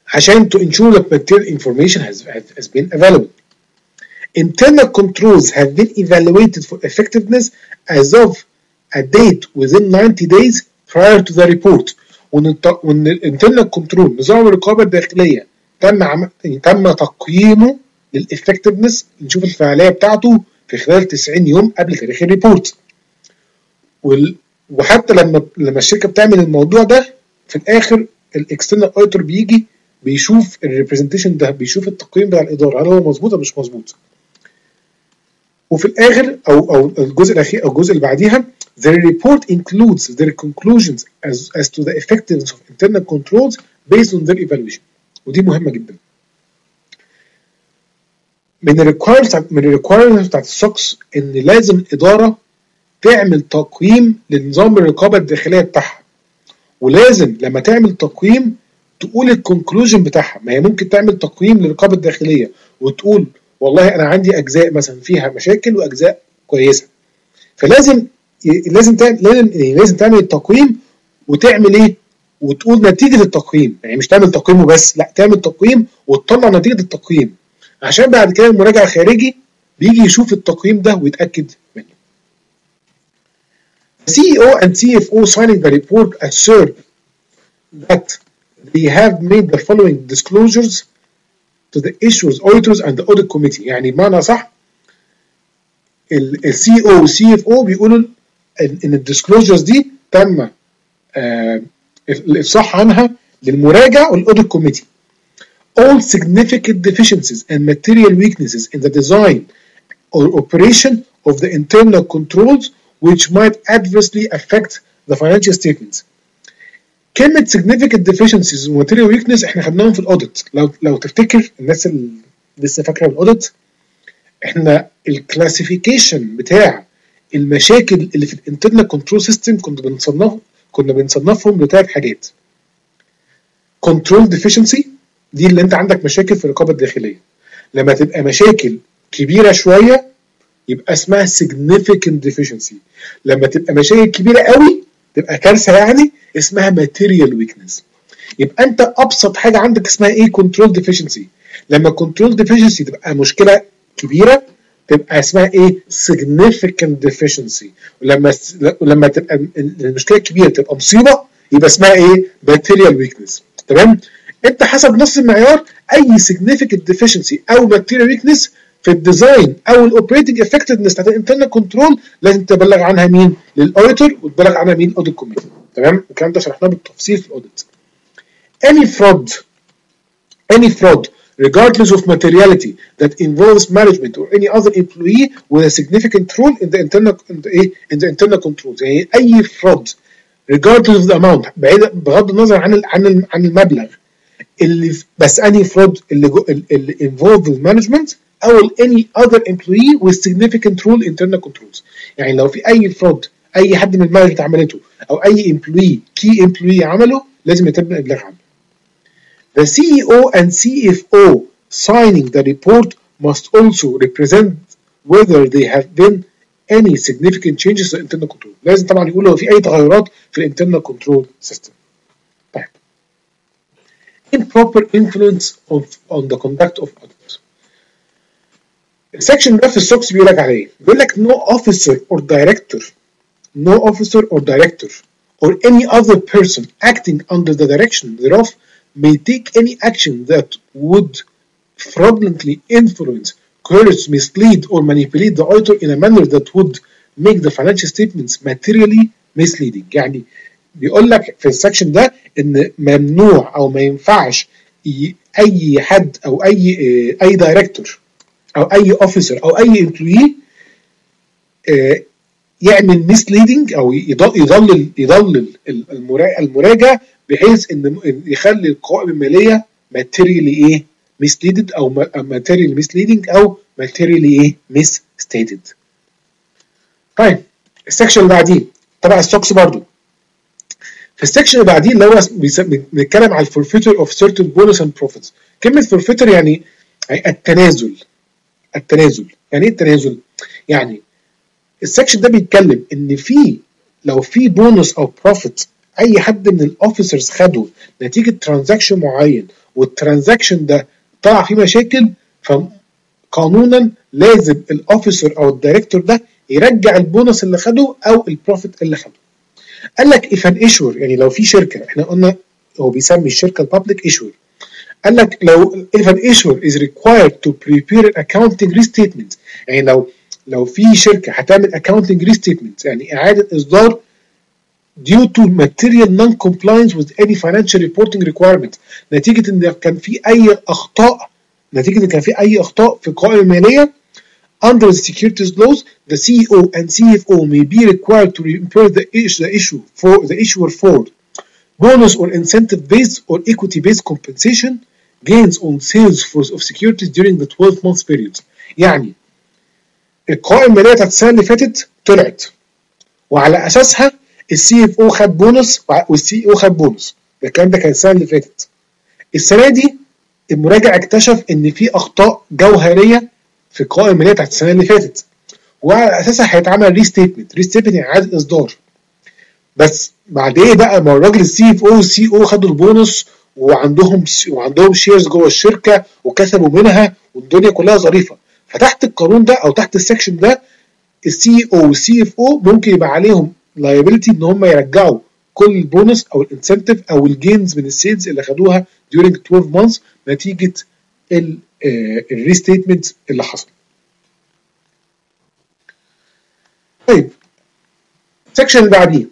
عشان to ensure that material information has, has been available. Internal controls have been evaluated for effectiveness as of a date within ninety days prior to the report. وان الانترنال كنترول نظام الرقابه الداخليه تم عم... تم تقييمه للافكتفنس، نشوف الفعاليه بتاعته في خلال تسعين يوم قبل تاريخ الريبورت. وال... وحتى لما لما الشركه بتعمل الموضوع ده في الاخر الاكسترنال اوديتور بيجي بيشوف الريبريزنتيشن ده، بيشوف التقييم بتاع الاداره هل هو مظبوط ولا مش مظبوط. وفي الاخر او او الجزء الاخير او الجزء اللي بعديها the report includes their conclusions as, as to the effectiveness of internal controls based on their evaluation. ودي مهمه جدا. من الريكوايرمنتس من الريكوايرمنتس بتاعت السوكس ان لازم الاداره تعمل تقييم لنظام الرقابه الداخليه بتاعها، ولازم لما تعمل تقييم تقول الكونكلوجن بتاعها. ما هي ممكن تعمل تقييم للرقابه الداخليه وتقول والله انا عندي اجزاء مثلا فيها مشاكل واجزاء كويسه، فلازم لازم تعمل لازم لازم تعمل التقييم وتعمل ايه وتقول نتيجه التقييم. يعني مش تعمل تقييم وبس، لا تعمل تقييم وتطلع نتيجه التقييم، عشان بعد كده المراجع الخارجي بيجي يشوف التقييم ده ويتاكد منه. C E O and C F O signing the report assure that they have made the following disclosures to the issuers, auditors and the audit committee. يعني بمعنى صح ال C E O وال C F O بيقولوا ان الديسكلوجرز دي تم آه الافصاح عنها للمراجع والاوديت كوميتي. All significant deficiencies and material weaknesses in the design or operation of the internal controls which might adversely affect the financial statements. كلمة significant deficiencies و material weakness احنا خدناهم في الاوديت. لو لو تفتكر الناس اللي لسه فاكرة الاوديت، احنا الكلاسيفيكيشن بتاع المشاكل اللي في الانترنال كنترول سيستم كنا بنصنف كنا بنصنفهم لثلاث حاجات. كنترول ديفيشنسي دي اللي انت عندك مشاكل في الرقابه الداخليه، لما تبقى مشاكل كبيره شويه يبقى اسمها significant deficiency، لما تبقى مشاكل كبيره قوي تبقى كارثه يعني اسمها material weakness. يبقى انت ابسط حاجه عندك اسمها ايه؟ كنترول ديفيشنسي. لما كنترول ديفيشنسي تبقى مشكله كبيره تبقى اسمها ايه؟ significant deficiency. ولما لما تبقى المشكله الكبيره تبقى مصيبه يبقى اسمها ايه؟ material weakness. تمام؟ انت حسب نص المعيار اي significant deficiency او material weakness في الديزاين او الاوبريتنج افكتفنس بتاعت الانترنال كنترول لازم تبلغ عنها مين؟ للاوديتور، وتبلغ عنها مين؟ الاوديت كوميتي. تمام؟ الكلام ده شرحناه بالتفصيل في الاوديت. any fraud any fraud regardless of materiality that involves management or any other employee with a significant role in the internal in the, in the internal controls. يعني اي fraud regardless of the amount بعيد بغض النظر عن عن عن المبلغ اللي بس اني fraud اللي اللي involve management او any other employee with significant role in internal controls. يعني لو في اي fraud اي حد من المانجمنت عملته او اي employee key employee عمله لازم يتم الابلاغ عنه. The C E O and C F O signing the report must also represent whether there have been any significant changes to the internal control. لازم طبعا يقولوا لو في اي تغيرات في الانترنال كنترول سيستم. طيب. Improper influence of on the conduct of audit. السكشن ده في السوكس بيقول لك عليه، بيقول لك no officer or director no officer or director or any other person acting under the direction thereof may take any action that would fraudulently influence, coerce, mislead, or manipulate the auditor in a manner that would make the financial statements materially misleading. يعني بيقول لك في السكشن ده ان ممنوع او ما ينفعش اي حد او اي اي دايركتور او اي اوفيسر او اي امبلوي يعمل misleading او يضلل يضلل المراجع بحيث ان يخلي القوائم الماليه materially ايه misleaded او materially misleading او materially ايه misstated. طيب السكشن اللي بعديه تبع السوكس برضو، في السكشن اللي بعديه اللي هو بنتكلم على الفورفيتر اوف certain bonus and profits. كلمه فورفيتر يعني التنازل. التنازل يعني ايه التنازل؟ يعني السكشن ده بيتكلم ان في لو في بونص او بروفيت اي حد من الاوفيسرز خده نتيجه ترانزاكشن معين والترانزاكشن ده طلع فيه مشاكل، فقانونا لازم الاوفيسر او الدايركتور ده يرجع البونص اللي خده او البروفيت اللي خده. قال لك if an issuer، يعني لو في شركه، احنا قلنا هو بيسمي الشركه البابليك issuer، قال لك لو if an issuer is required to prepare an accounting restatement، يعني لو لو في شركه هتعمل accounting restatement يعني اعاده اصدار due to material non-compliance with any financial reporting requirement، نتيجه ان كان في اي اخطاء نتيجه ان كان في اي اخطاء في القوائم الماليه under the securities laws، the C E O and C F O may be required to prepare the issue, the issue for the issuer for bonus or incentive based or equity based compensation gains on sales of securities during the twelve month period. يعني القوائم الماليه بتاعت السنه اللي فاتت طلعت وعلى اساسها السي اف او خد بونص والسي او خد بونص، ده الكلام ده كان السنه اللي فاتت. السنه دي المراجع اكتشف ان في اخطاء جوهريه في القوائم الماليه بتاعت السنه اللي فاتت، وعلى اساسها هيتعمل ريستيتمنت. ريستيتمنت يعني اعاده اصدار. بس بعد ايه بقى؟ ما الراجل السي اف او والسي او خدوا البونص وعندهم وعندهم شيرز جوه الشركه وكسبوا منها والدنيا كلها ظريفه، فتحت القانون ده او تحت السكشن ده السي او والسي اف او ممكن يبقى عليهم لايبيلتي ان هم يرجعوا كل البونص او الانسنتيف او الجينز من السيلز اللي خدوها during twelve months نتيجه الريستيتمنت اللي حصل. طيب السكشن اللي بعديه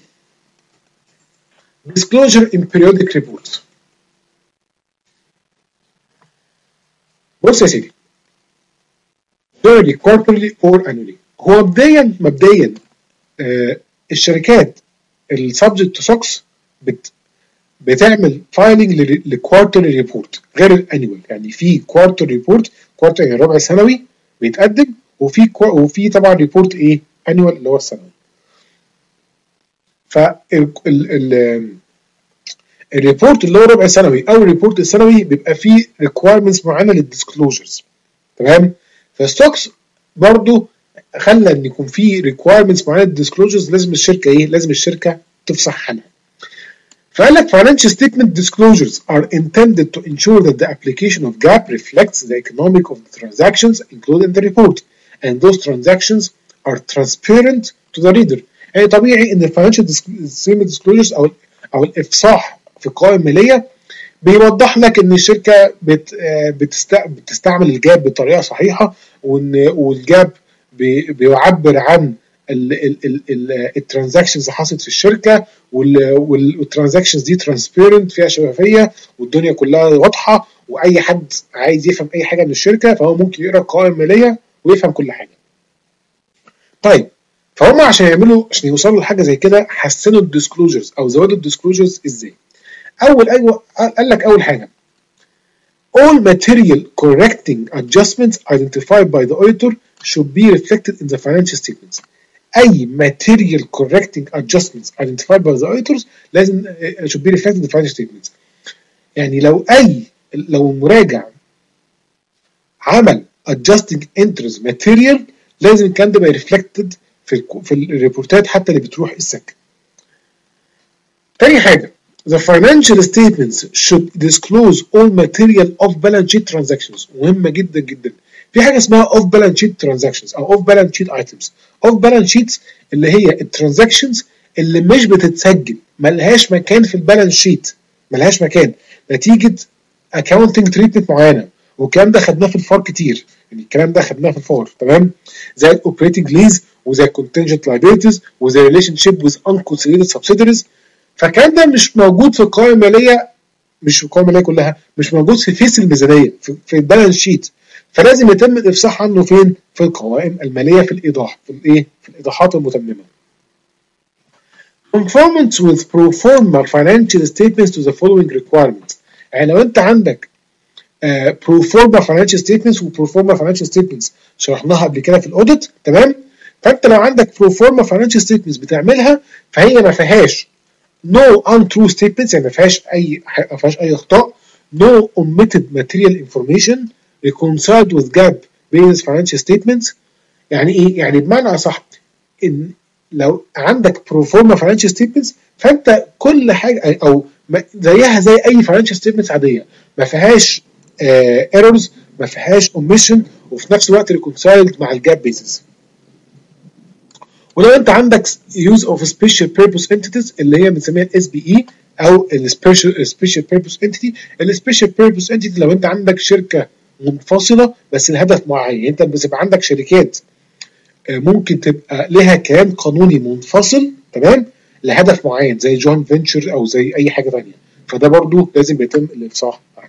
disclosure in periodic reports. بص يا سيدي، yearly quarterly or annually. هو مبدئيا مبدئيا آه الشركات السبجكت تو سوكس بت بتعمل فايلنج للكوارترلي ريبورت غير الانيوال. يعني في كوارتر ريبورت، كوارتر يعني ربع سنوي بيتقدم، وفي وفي طبعا ريبورت ايه انيوال اللي هو السنوي. ف الريبورت اللي هو ربع سنوي او الريبورت السنوي بيبقى فيه ريكوايرمنتس معينه للديسكلوجرز، تمام؟ فستوكس برضو خلى ان يكون في ريكوايرمنتس معينه للديسكلوجرز لازم الشركه ايه؟ لازم الشركه تفصح عنها. فقال لك financial statement disclosures are intended to ensure that the application of جاب reflects the economic of the transactions included in the report and those transactions are transparent to the reader. يعني طبيعي ان الفاينانشال statement disclosures او او الافصاح في القوائم الماليه بيوضح لك ان الشركه بت بتستعمل الجاب بطريقه صحيحه، وان والجاب بيعبر عن الترانزاكشنز اللي حصلت في الشركه، والترانزاكشنز دي ترانسبيرنت فيها شفافيه والدنيا كلها واضحه، واي حد عايز يفهم اي حاجه من الشركه فهو ممكن يقرا القوائم الماليه ويفهم كل حاجه. طيب فهم عشان يعملوا عشان يوصلوا لحاجه زي كده حسنوا الديسكلوجرز او زودوا الديسكلوجرز ازاي؟ اول ايوه قال لك اول حاجه all material correcting adjustments identified by the auditor should be reflected in the financial statements. اي material correcting adjustments identified by the auditors لازم should be reflected in the financial statements. يعني لو اي لو المراجع عمل adjusting entries material لازم الكلام ده يبقى reflected في في الريبورتات حتى اللي بتروح السك. تاني حاجه the financial statements should disclose all material off balance sheet transactions. مهمه جدا جدا. في حاجه اسمها off balance sheet transactions او off balance sheet items. off balance sheets اللي هي الترانزاكشنز اللي مش بتتسجل، ملهاش مكان في البالانس شيت، ملهاش مكان نتيجه accounting treatment معينه، والكلام ده خدناه في الفار كتير، يعني الكلام ده خدناه في الفار، تمام؟ زي الاوبريتنج ليز وزي الكونتنجنت لايبيلتيز وزي ريليشن شيب وذ unconsolidated subsidiaries. فالكلام ده مش موجود في القوائم الماليه، مش في القوائم الماليه كلها، مش موجود في فيس الميزانيه في, في البالانس شيت، فلازم يتم الافصاح عنه فين؟ في القوائم الماليه في الايضاح، في الايه؟ في الايضاحات المتممه. Conformance with pro forma financial statements to the following requirements. يعني لو انت عندك uh, pro forma financial statements و pro forma financial statements شرحناها قبل كده في الاوديت، تمام؟ فانت لو عندك pro forma financial statements بتعملها فهي ما فيهاش no untrue statements، يعني ما فيهاش اي ما فيهاش اي اخطاء، no omitted material information reconciled with جاب based financial statements. يعني ايه؟ يعني بمعنى اصح ان لو عندك بروفورما فاينانشال ستيتمنتس فانت كل حاجه او زيها زي اي فاينانشال ستيتمنتس عاديه ما فيهاش ايرورز ما فيهاش اوميشن وفي نفس الوقت ريكونسايلد مع الجاب بيزز. ولو انت عندك يوز اوف سبيشال بيربوس انتيتيز اللي هي بنسميها الاس بي اي او السبيشال سبيشال بيربوس انتيتي. السبيشال بيربوس انتيتي لو انت عندك شركه منفصله بس لهدف معين، انت بيبقى عندك شركات ممكن تبقى لها كيان قانوني منفصل تمام لهدف معين زي جوين فينتشر او زي اي حاجه ثانيه، فده برضو لازم يتم الافصاح عنه.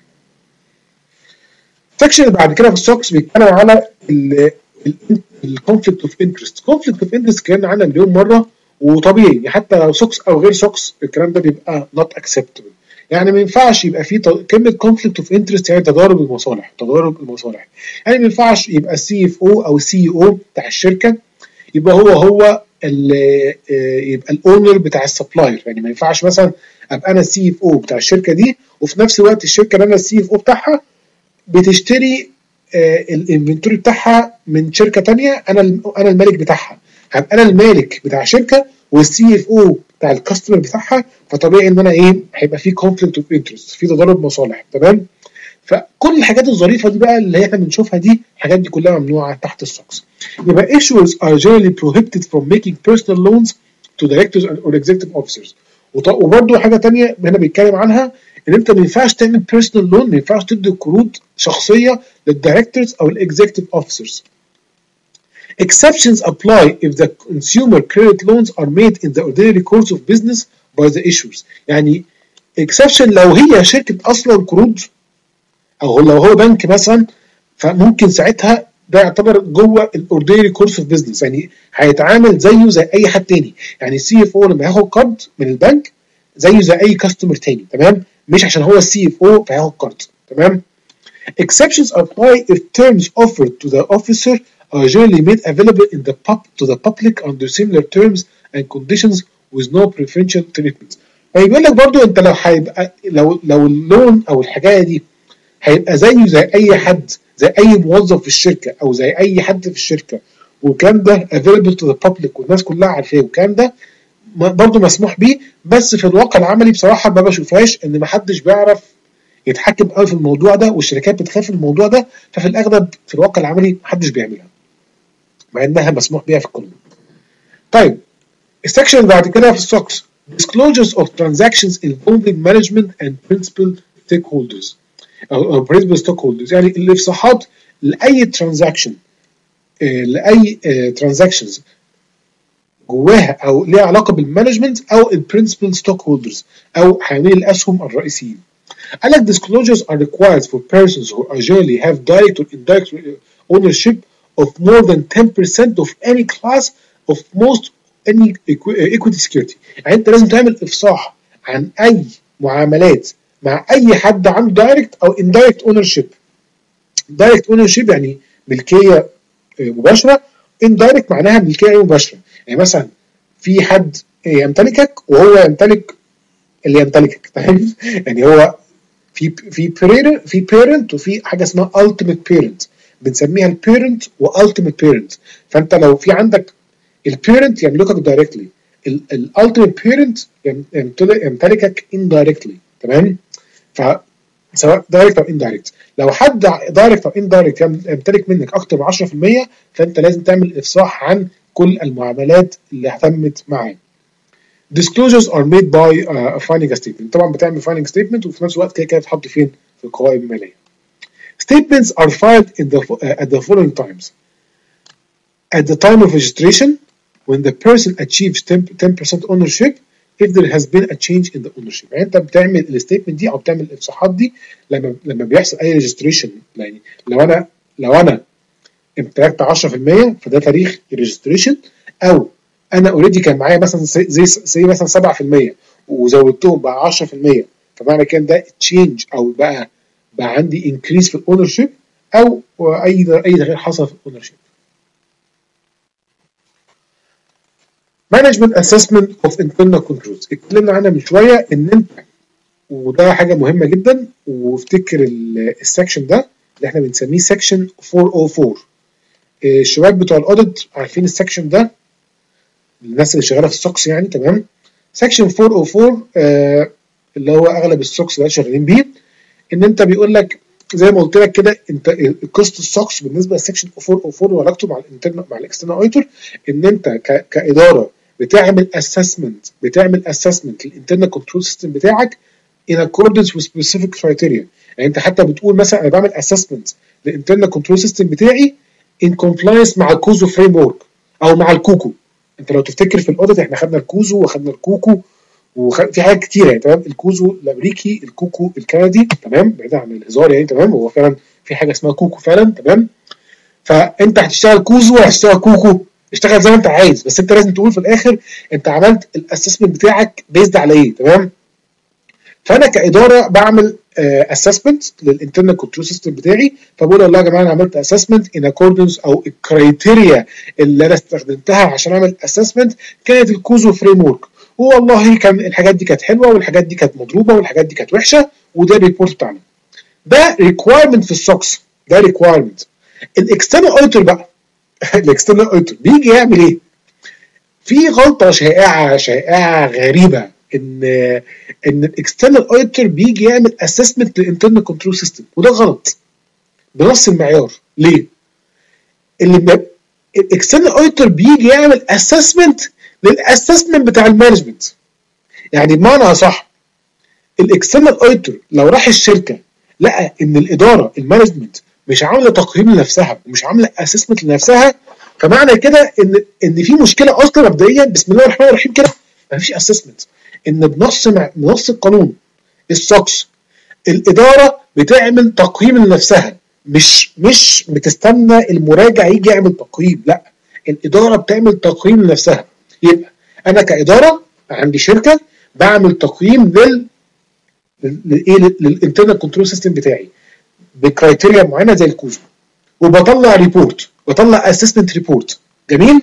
السكشن اللي بعد كده في السوكس بيتكلم على الكونفليكت اوف انترست. كونفليكت اوف انترست اتكلمنا عنها مليون مره وطبيعي حتى لو سوكس او غير سوكس الكلام ده بيبقى نوت اكسبتبل. يعني ما ينفعش يبقى في كلمه كونفليكت اوف انترست يعني تضارب المصالح تضارب المصالح يعني ما ينفعش يبقى السي اف او او السي او بتاع الشركه يبقى هو هو يبقى الاونر بتاع السبلاير. يعني ما ينفعش مثلا ابقى انا السي اف او بتاع الشركه دي وفي نفس الوقت الشركه اللي انا السي اف او بتاعها بتشتري الانفنتوري بتاعها من شركه ثانيه انا انا المالك بتاعها. هبقى انا المالك بتاع شركه والسي اف او بتاع الكاستمر بتاعها، فطبيعي ان انا ايه هيبقى في كونفليكت اوف انترست في تضارب مصالح تمام. فكل الحاجات الظريفه دي بقى اللي احنا بنشوفها دي الحاجات دي كلها ممنوعه تحت السوكس. يبقى issuers are generally prohibited from making personal loans to directors or executive officers. وبرده حاجه ثانيه هنا بيتكلم عنها ان انت ما ينفعش تعمل personal loan، ما ينفعش تدي قروض شخصيه للدايركتورز او الاكزيكتيف اوفيسرز. Exceptions apply if the consumer credit loans are made in the ordinary course of business by the issuers. يعني exception لو هي شركه اصلا قروض او لو هو بنك مثلا فممكن ساعتها ده يعتبر جوه الاوردينري كورس اوف بزنس، يعني هيتعامل زيه زي اي حد تاني. يعني السي اف او لما ياخد قرض من البنك زيه زي اي كاستمر تاني تمام، مش عشان هو السي اف او فهياخد قرض تمام. Exceptions apply if terms offered to the officer are generally made available in the pub to the public under similar terms and conditions with no preferential treatment. فيقول لك برضو انت لو هيبقى لو لو اللون او الحكايه دي هيبقى زيه زي اي حد زي اي موظف في الشركه او زي اي حد في الشركه والكلام ده available to the public والناس كلها عارفاه والكلام ده برضه مسموح بيه، بس في الواقع العملي بصراحه ما بشوفهاش ان ما حدش بيعرف يتحكم قوي في الموضوع ده والشركات بتخاف من الموضوع ده، ففي الاغلب في الواقع العملي ما حدش بيعملها مع انها مسموح بيها في القانون. طيب السكشن اللي بعد كده في السوكس disclosures of transactions involving management and principal stakeholders او principal stakeholders. يعني الافصاحات لاي ترانزاكشن لاي ترانزاكشنز جواها او ليها علاقه بالمانجمنت او البرنسبل ستوك هولدرز او حاملي الاسهم الرئيسيين. قال لك disclosures are required for persons who generally have direct or indirect ownership of more than ten percent of any class of most any equity security. يعني انت لازم تعمل افصاح عن اي معاملات مع اي حد عنده دايركت او indirect ownership. direct ownership يعني ملكيه مباشره، indirect معناها ملكيه مباشره. يعني مثلا في حد يمتلكك وهو يمتلك اللي يمتلكك فاهم؟ يعني هو في في parent في parent وفي حاجه اسمها ultimate parent بنسميها البيرنت والتيميت بيرنت. فانت لو في عندك البيرنت يملكك دايركتلي، الالتيميت بيرنت يمتلكك indirectly تمام. فسواء دايركت او اندايركت، لو حد دايركت او اندايركت يمتلك منك اكتر من عشرة في المية فانت لازم تعمل افصاح عن كل المعاملات اللي تمت معاه. Disclosures are made by uh, a filing statement. طبعا بتعمل filing statement وفي نفس الوقت كده كده بتحط فين في القوائم الماليه. Statements are filed in the, uh, at the following times: at the time of registration, when the person achieves ten percent ownership, if there has been a change in the ownership. يعني انت بتعمل الستيتمنت دي او بتعمل الافصاحات دي لما لما بيحصل اي ريجستريشن. يعني لو انا لو انا امتلكت عشرة في المية فده تاريخ الريجستريشن، او انا اوريدي كان معايا مثلا زي زي مثلا سبعة في المية وزودتهم بقى عشرة في المية، فمعنى كده ده تشينج او بقى بقى عندي انكريس في الاونرشيب او اي اي تغيير حصل في الاونرشيب. مانجمنت اسسمنت اوف انترنال كنترولز اتكلمنا عنها من شويه، ان انت وده حاجه مهمه جدا، وافتكر السكشن ده اللي احنا بنسميه سكشن أربعمية وأربعة. الشباب بتوع الاوديت عارفين السكشن ده، الناس اللي شغاله في السوكس يعني. تمام. سكشن أربعمية وأربعة آه اللي هو اغلب السوكس ده شغالين بيه، ان انت بيقول لك زي ما قلت لك كده، انت قصه السوكس بالنسبه للسكشن أربعمية وأربعة وعلاقته مع الانترنال مع الاكسترنال اوديتور، ان انت ك... كاداره بتعمل اسسمنت بتعمل اسسمنت للانترنال كنترول سيستم بتاعك in accordance with specific criteria. يعني انت حتى بتقول مثلا انا بعمل اسسمنت للانترنال كنترول سيستم بتاعي in compliance مع الكوزو فريم ورك او مع الكوكو. انت لو تفتكر في الاوديت احنا خدنا الكوزو وخدنا الكوكو وفي حاجات كتيره يعني. تمام. الكوزو الامريكي، الكوكو الكندي. تمام. بعيد عن الهزار يعني. تمام. هو فعلا في حاجه اسمها كوكو فعلا. تمام. فانت هتشتغل كوزو ولا هتشتغل كوكو، اشتغل زي ما انت عايز، بس انت لازم تقول في الاخر انت عملت الاسسمنت بتاعك بيزد على ايه. تمام. فانا كاداره بعمل اسسمنت للانترنال كنترول سيستم بتاعي، فبقول والله يا جماعه انا عملت اسسمنت ان اكوردنس او الكرايتيريا اللي انا استخدمتها عشان اعمل اسسمنت كانت الكوزو فريم ورك، والله كان الحاجات دي كانت حلوه والحاجات دي كانت مضروبه والحاجات دي كانت وحشه، وده الريبورت بتاعنا. ده ريكوايرمنت في السوكس، ده ريكوايرمنت. الاكسترنال اوديتور بقى الاكسترنال اوديتور بيجي يعمل ايه؟ في غلطه شائعه شائعه غريبه ان ان الاكسترنال اوديتور بيجي يعمل اسسمنت للانترنال كنترول سيستم، وده غلط بنص المعيار. ليه؟ اللي الاكسترنال اوديتور بيجي يعمل اسسمنت للاسسمنت بتاع المانجمنت. يعني بمعنى اصح الاكسترنال اوديتور لو راح الشركه لقى ان الاداره المانجمنت مش عامله تقييم لنفسها ومش عامله اسسمنت لنفسها، فمعنى كده ان ان في مشكله اصلا مبدئيا. بسم الله الرحمن الرحيم كده مفيش اسسمنت. ان بنص بنص القانون السوكس الاداره بتعمل تقييم لنفسها، مش مش بتستنى المراجع يجي يعمل تقييم، لا الاداره بتعمل تقييم لنفسها. يبقى انا كاداره عندي شركه بعمل تقييم لل للايه للانترنال كنترول سيستم بتاعي بكرايتيريا معينه زي الكوزو، وبطلع ريبورت، بطلع اسسمنت ريبورت. جميل.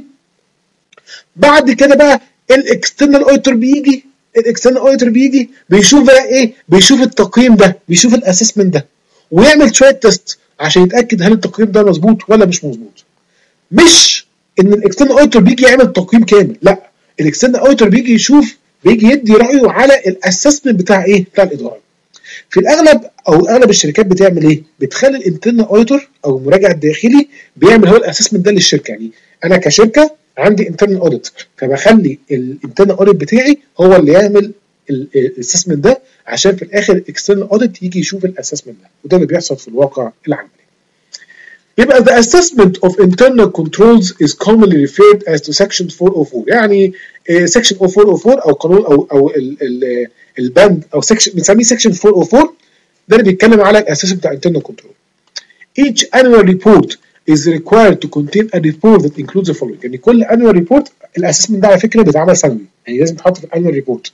بعد كده بقى الاكسترنال اوديتور بيجي الاكسترنال اوديتور بيجي بيشوف بقى ايه، بيشوف التقييم ده، بيشوف الاسسمنت ده، ويعمل شويه تيست عشان يتاكد هل التقييم ده مظبوط ولا مش مظبوط. مش ان الاكسترنال اوديتور بيجي يعمل تقييم كامل، لا الاكسترنال اوديتور بيجي يشوف، بيجي يدي رايه على الاسسمنت بتاع ايه، بتاع الاداره. في الاغلب او اغلب الشركات بتعمل ايه؟ بتخلي الانترنال اوديتور او المراجع الداخلي بيعمل هو الاسسمنت ده للشركه. يعني انا كشركه عندي انترنال اوديت، فبخلي الانترنال اوديت بتاعي هو اللي يعمل الاسسمنت ده عشان في الاخر الاكسترنال اوديت يجي يشوف الاسسمنت ده، وده اللي بيحصل في الواقع العملي. يبقى the assessment of internal controls is commonly referred as to section أربعمية وأربعة. يعني section أربعمية وأربعة او قانون او او ال ال البند او section بنسميه section أربعمية وأربعة، ده اللي بيتكلم على الاسسمنت بتاع internal control. Each annual report is required to contain a report that includes the following. يعني كل annual report الاسسمنت ده على فكره بيتعمل سنوي، يعني لازم تحط في الانوال ريبورت.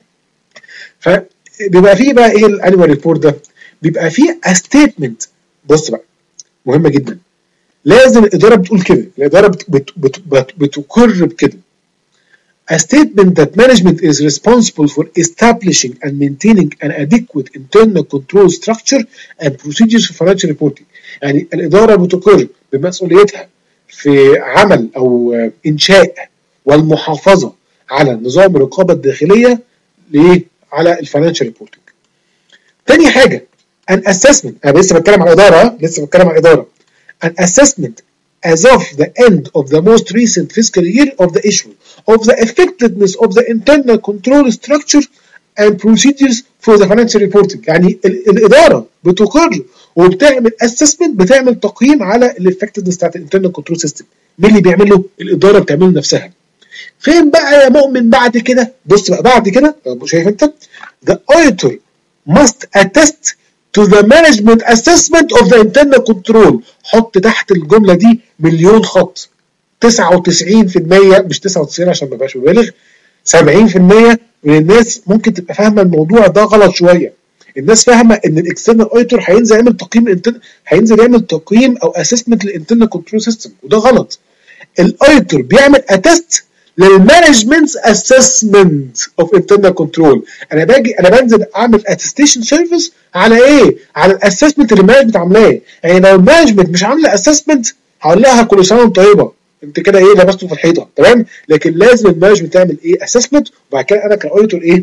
فبيبقى فيه بقى ايه الانوال ريبورت ده؟ بيبقى فيه a statement. بص بقى مهمه جدا، لازم الاداره بتقول كده، الاداره بت بت بت بت بتقر بكده. A statement that management is responsible for establishing and maintaining an adequate internal control structure and procedures for financial reporting. يعني الاداره بتقر بمسؤوليتها في عمل او انشاء والمحافظه على نظام الرقابه الداخليه ليه؟ على الفاينانشال ريبورتنج. تاني حاجه an assessment. انا لسه بتكلم عن الاداره، لسه بتكلم عن الاداره. An assessment as of the end of the most recent fiscal year of the issue of the effectiveness of the internal control structure and procedures for the financial reporting. يعني الاداره بتقر وبتعمل assessment، بتعمل تقييم على الeffectiveness بتاعت الانترنال كنترول سيستم. مين اللي بيعمله؟ الاداره بتعمله نفسها. فين بقى يا مؤمن بعد كده؟ بص بقى بعد كده، شايف انت؟ The auditor must attest to the management assessment of the internal control. حط تحت الجملة دي مليون خط. تسعة وتسعين في المية مش تسعة وتسعين عشان ما بقاش مبالغ، سبعين في المية من الناس ممكن تبقى فاهمة الموضوع ده غلط شوية. الناس فاهمة ان الاكسترنال اوديتور هينزل يعمل تقييم، هينزل يعمل تقييم او اسسمنت للانترنال كنترول سيستم، وده غلط. الاوديتور بيعمل اتست للمانجمنت اسسمنت اوف انترنال كنترول. انا باجي انا بنزل اعمل اتستيشن سيرفيس على ايه؟ على الاسسمنت اللي المانجمنت عاملاه. يعني لو المانجمنت مش عامله اسسمنت هقول لها كل سنه وانت طيبه، انت كده ايه لبسته في الحيطه تمام، لكن لازم المانجمنت تعمل ايه اسسمنت، وبعد كده انا كاوديتور ايه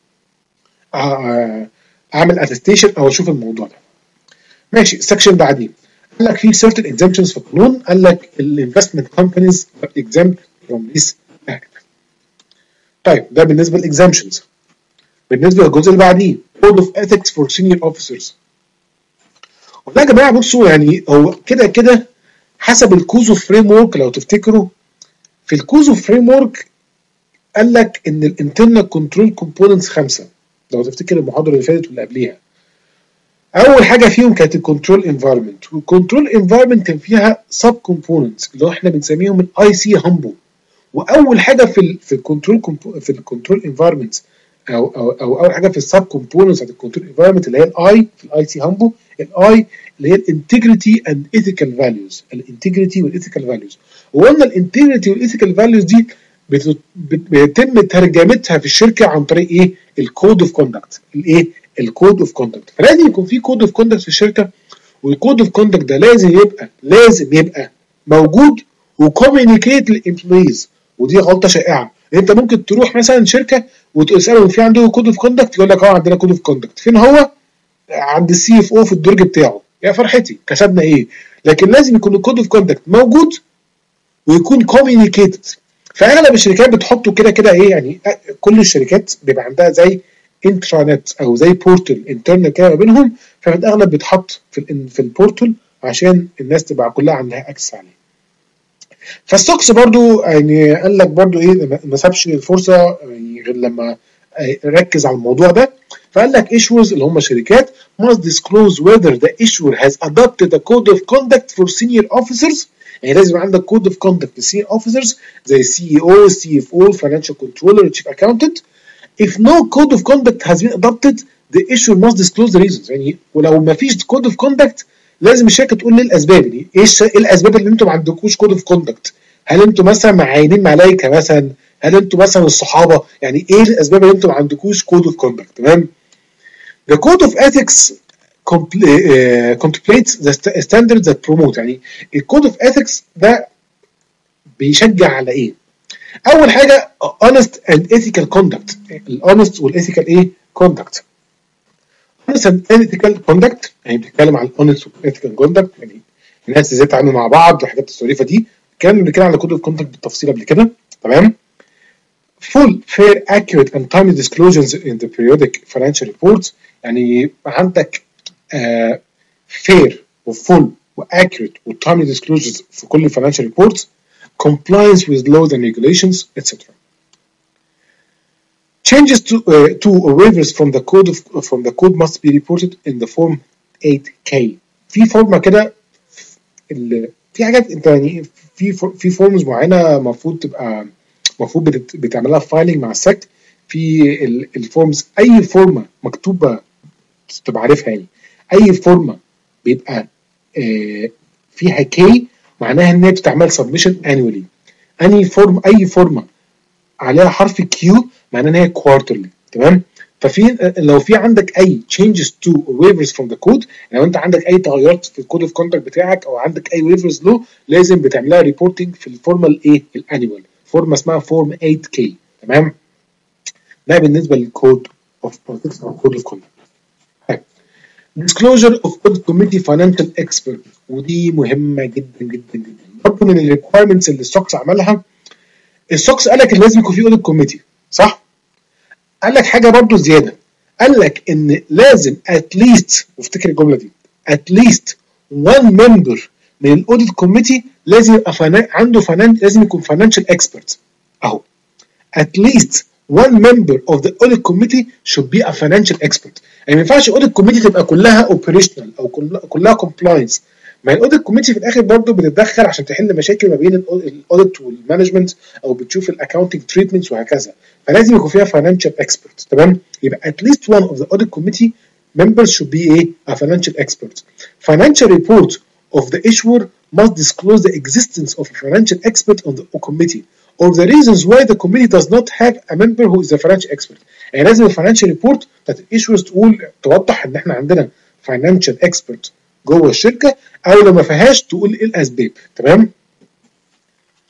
اعمل اتستيشن او اشوف الموضوع ده. ماشي. السكشن بعدين قال لك في certain exemptions في القانون، قال لك الانفستمنت كومبانيز exempt from this act. طيب ده بالنسبه للاكزامشنز. بالنسبه للجزء اللي بعديه code of ethics for senior officers. والله يا جماعه بصوا يعني هو كده كده حسب الكوزو فريم ورك. لو تفتكروا في الكوزو فريم ورك قال لك ان الانترنال كنترول كومبوننتس خمسه، لو تفتكر المحاضره اللي فاتت واللي قبليها. اول حاجه فيهم كانت الكنترول انفايرمنت، والكنترول انفايرمنت كان فيها سب كومبوننتس اللي هو احنا بنسميهم الاي سي هامبو. واول حاجه في ال في الكنترول في الكنترول انفايرمنت او او او اول حاجه في السب كومبوننتس بتاعت الكنترول انفايرمنت اللي هي الاي في الاي سي هامبو، الاي اللي هي الانتجريتي اند ايثيكال فاليوز. الانتجريتي والايثيكال فاليوز، وقلنا الانتجريتي والايثيكال فاليوز دي بيتم ترجمتها في الشركه عن طريق ايه؟ الكود اوف كوندكت. الايه؟ الكود اوف كوندكت. فلازم يكون في كود اوف كوندكت في الشركه، والكود اوف كوندكت ده لازم يبقى لازم يبقى موجود وكوميونيكيت للامبلويز. ودي غلطه شائعه. انت ممكن تروح مثلا شركه وتسالهم في عندهم كود اوف كوندكت، يقول لك اه عندنا كود اوف كوندكت. فين هو؟ عند السي اف او في الدرج بتاعه. يا فرحتي كسبنا ايه؟ لكن لازم يكون الكود اوف كوندكت موجود ويكون كوميونيكيتد. فاغلب الشركات بتحطه كده كده ايه يعني، كل الشركات بيبقى عندها زي انترانت او زي بورتال انترنال كده ما بينهم، ففي الاغلب بيتحط في في البورتال عشان الناس تبقى كلها عندها اكسس عليه. فالسوكس برضو يعني قال لك برضو ايه، ما سابش الفرصه يعني غير لما ركز على الموضوع ده. فقال لك issuers اللي هم شركات must disclose whether the issuer has adopted a code of conduct for senior officers. يعني لازم عندك code of conduct للسينيور officers زي السي اي او، السي اف او، financial controller، chief accountant. If no code of conduct has been adopted, the issuer must disclose the reasons. يعني ولو ما فيش code of conduct لازم الشركه تقول لي الاسباب. يعني ايه الاسباب اللي انتم ما عندكوش كود اوف كوندكت؟ هل انتم مثلا معينين ملايكه مثلا؟ هل انتم مثلا الصحابه؟ يعني ايه الاسباب اللي انتم ما عندكوش كود اوف كوندكت؟ تمام. The code of ethics contemplates the standards that promote. يعني الكود اوف ethics ده بيشجع على ايه؟ اول حاجه honest and ethical conduct. الهونست والايثيكال ايه؟ conduct. honest and ethical conduct يعني بتتكلم عن honest والethical conduct، يعني الناس ازاي يتعاملوا مع بعض والحاجات الظريفه دي. كان بنتكلم على كود اوف كوندكت بالتفصيل قبل كده. تمام. full fair accurate and timely disclosures in the periodic financial reports. يعني يبقى عندك uh, fair وfull واccurate وtimely disclosures في كل financial reports. compliance with laws and regulations et cetera. Changes to uh, to or waivers from the code of, from the code must be reported in the form eight K. في فورمه كده، في حاجات انت يعني في في فورمز معينه المفروض تبقى المفروض بتعملها فايلنج مع السك. في الفورمز اي فورمه مكتوبه تبقى عارفها، يعني اي فورمه بيبقى آه فيها كي معناها ان هي بتتعمل سبمشن انيولي. اني فورم اي فورمه عليها حرف كيو معناها ان هي كوارترلي. تمام. ففي لو في عندك اي changes to or waivers from the code، لو انت عندك اي تغيرات في الكود اوف كوندكت بتاعك او عندك اي waivers له، لازم بتعملها ريبورتنج في الفورمه الايه الانيوال، فورمه اسمها فورم ثمانية كي. تمام. ده بالنسبه للكود اوف بروتكشن او كود اوف كوندكت. disclosure of audit committee financial expert، ودي مهمه جدا جدا جدا. برضه من الريكوايرمنتس اللي السوكس عملها، السوكس قال لك ان لازم يكون في audit committee صح؟ قال لك حاجه برضو زياده، قال لك ان لازم at least، وافتكر الجمله دي، at least one member من الاوديت كوميتي لازم يبقى فنا... عنده فنان، لازم يكون financial expert. اهو at least one member of the audit committee should be a financial expert. يعني ما ينفعش الاوديت كوميتي تبقى كلها operational او كلها compliance. ما الاوديت كوميتي في الاخر برضه بتتدخل عشان تحل مشاكل ما بين الاوديت والمانجمنت، او بتشوف الاكاونتنج تريتمنتس وهكذا. فلازم يكون فيها financial expert. تمام. يبقى at least one of the audit committee members should be a, a financial expert. Financial report of the issuer must disclose the existence of a financial expert on the committee or the reasons why the committee does not have a member who is a financial expert. يعني لازم الفاينانشال ريبورت بتاعت الايشورز تقول توضح ان احنا عندنا financial expert جوه الشركه، او لو ما فيهاش تقول ايه الاسباب. تمام.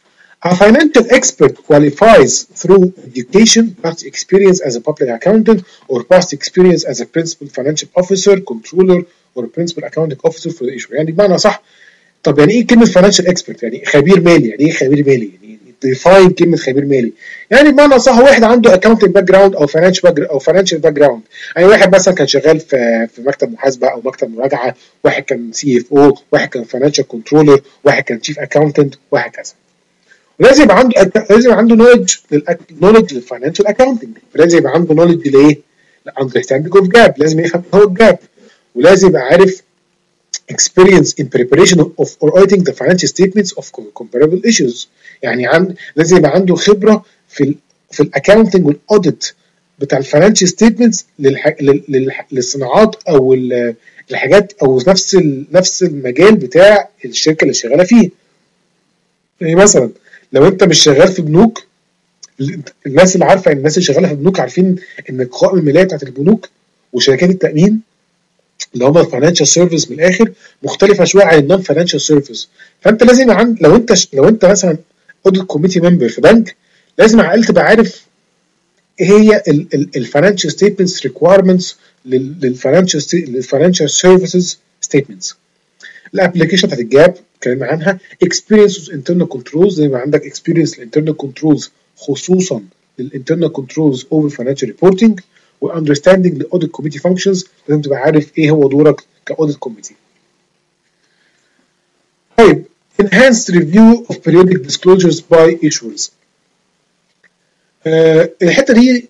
A financial expert qualifies through education, past experience as a public accountant, or past experience as a principal financial officer, controller, or principal accounting officer for the issue. يعني بمعنى صح. طب يعني ايه كلمة financial expert؟ يعني خبير مالي. يعني ايه خبير مالي؟ يعني define كلمة خبير مالي. يعني بمعنى صح واحد عنده accounting background او financial background او financial background. يعني واحد مثلا كان شغال في في مكتب محاسبة او مكتب مراجعة، واحد كان سي اف او، واحد كان financial controller، واحد كان chief accountant، وهكذا. ولازم يبقى عنده لازم يبقى عنده نولج نولج للفاينانشال اكاونتنج، لازم يبقى عنده نولج لايه؟ اندرستاندينج اوف جاب، لازم يفهم هو الجاب، ولازم يبقى عارف experience in preparation of or auditing the financial statements of comparable issues. يعني عن لازم يبقى عنده خبره في ال في الاكاونتنج والاوديت بتاع الفاينانشال ستيتمنتس للصناعات او الحاجات او نفس نفس المجال بتاع الشركه اللي شغاله فيه. يعني مثلا لو انت مش شغال في بنوك، الناس اللي عارفه الناس اللي شغاله في بنوك عارفين ان القوائم الماليه بتاعت البنوك وشركات التامين اللي هم الفاينانشال سيرفيس من الاخر مختلفه شويه عن النون فاينانشال سيرفيس. فانت لازم عن لو انت ش... لو انت مثلا اوديت كوميتي ممبر في بنك، لازم على الاقل تبقى عارف ايه هي الفاينانشال ستيتمنتس ريكويرمنتس للفاينانشال للفاينانشال سيرفيسز ستيتمنتس. الابلكيشن بتاعت الجاب اتكلمنا عنها. اكسبيرينس انترنال كنترولز، زي ما عندك اكسبيرينس الانترنال كنترولز خصوصا للانترنال كنترولز اوفر فاينانشال ريبورتنج، واندرستاندينج الاوديت كوميتي فانكشنز، لازم تبقى عارف ايه هو دورك كاوديت كوميتي. طيب enhanced review of periodic disclosures by issuers. آه الحته دي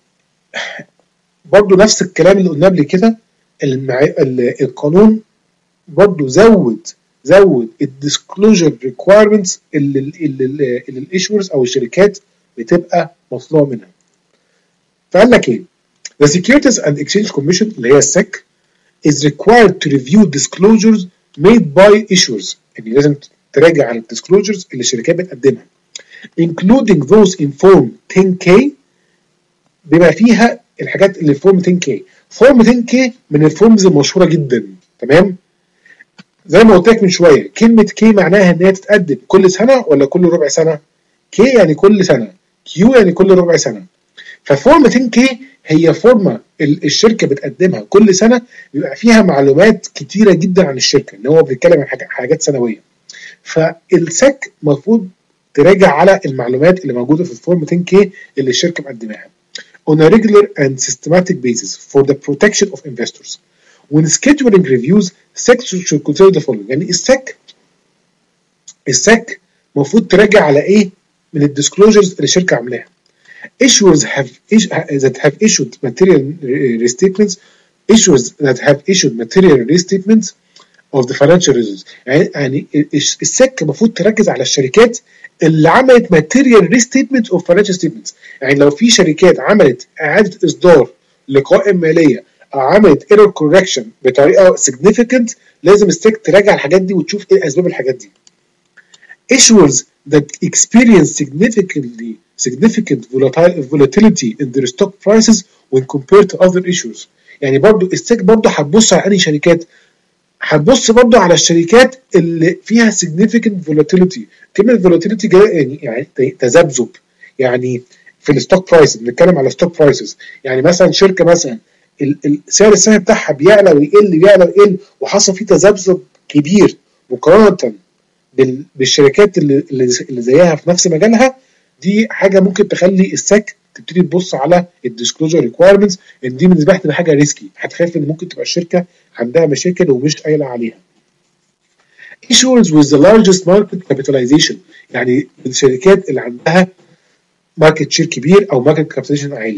برضو نفس الكلام اللي قلناه قبل كده. المع... القانون برضو زود زود الديسكلوجر ريكويرمنتس اللي اللي الايشورز او الشركات بتبقى مطلوبه منها. فقال لك ايه؟ The Securities and Exchange Commission اللي هي السك is required to review disclosures made by issuers. يعني لازم تراجع على الديسكلوجرز اللي الشركات بتقدمها including those in form ten K، بما فيها الحاجات اللي في فورم ten K. فورم ten K من الفورمز المشهوره جدا، تمام؟ زي ما قلت لك من شويه، كلمه كي معناها ان هي تتقدم كل سنه ولا كل ربع سنه؟ كي يعني كل سنه، كيو يعني كل ربع سنه. ففورم ten K هي فورمه الشركه بتقدمها كل سنه، بيبقى فيها معلومات كتيره جدا عن الشركه، ان هو بيتكلم عن حاجات سنويه. فالسك المفروض تراجع على المعلومات اللي موجوده في الفورم ten K اللي الشركه مقدماها on a regular and systematic basis for the protection of investors. When scheduling reviews, S E C should consider the following. يعني السك السك المفروض تراجع على ايه من الديسكلوجرز اللي الشركه عاملاها. Issuers have that have issued material restatements issuers that have issued material restatements of the financial results. يعني يعني السك المفروض تركز على الشركات اللي عملت material restatements of financial statements. يعني لو في شركات عملت اعاده اصدار لقوائم ماليه او عملت error correction بطريقه significant، لازم السك تراجع الحاجات دي وتشوف ايه اسباب الحاجات دي. Issuers that experience significantly significant volatility in their stock prices when compared to other issues. يعني برضو السك برضو هتبص على انهي شركات؟ هتبص برضو على الشركات اللي فيها significant volatility. كلمة volatility يعني يعني تذبذب، يعني في الستوك برايس، بنتكلم على ستوك برايسز. يعني مثلا شركة مثلا سعر السهم بتاعها بيعلى ويقل بيعلى ويقل وحصل فيه تذبذب كبير مقارنة بالشركات اللي اللي زيها في نفس مجالها، دي حاجه ممكن تخلي السك تبتدي تبص على الديسكلوجر ريكويرمنتس، ان دي بالنسبه لها تبقى حاجه ريسكي، هتخاف ان ممكن تبقى الشركه عندها مشاكل ومش قايله عليها. Issuers with the largest market capitalization، يعني الشركات اللي عندها ماركت شير كبير او ماركت كابيتاليزيشن عالي.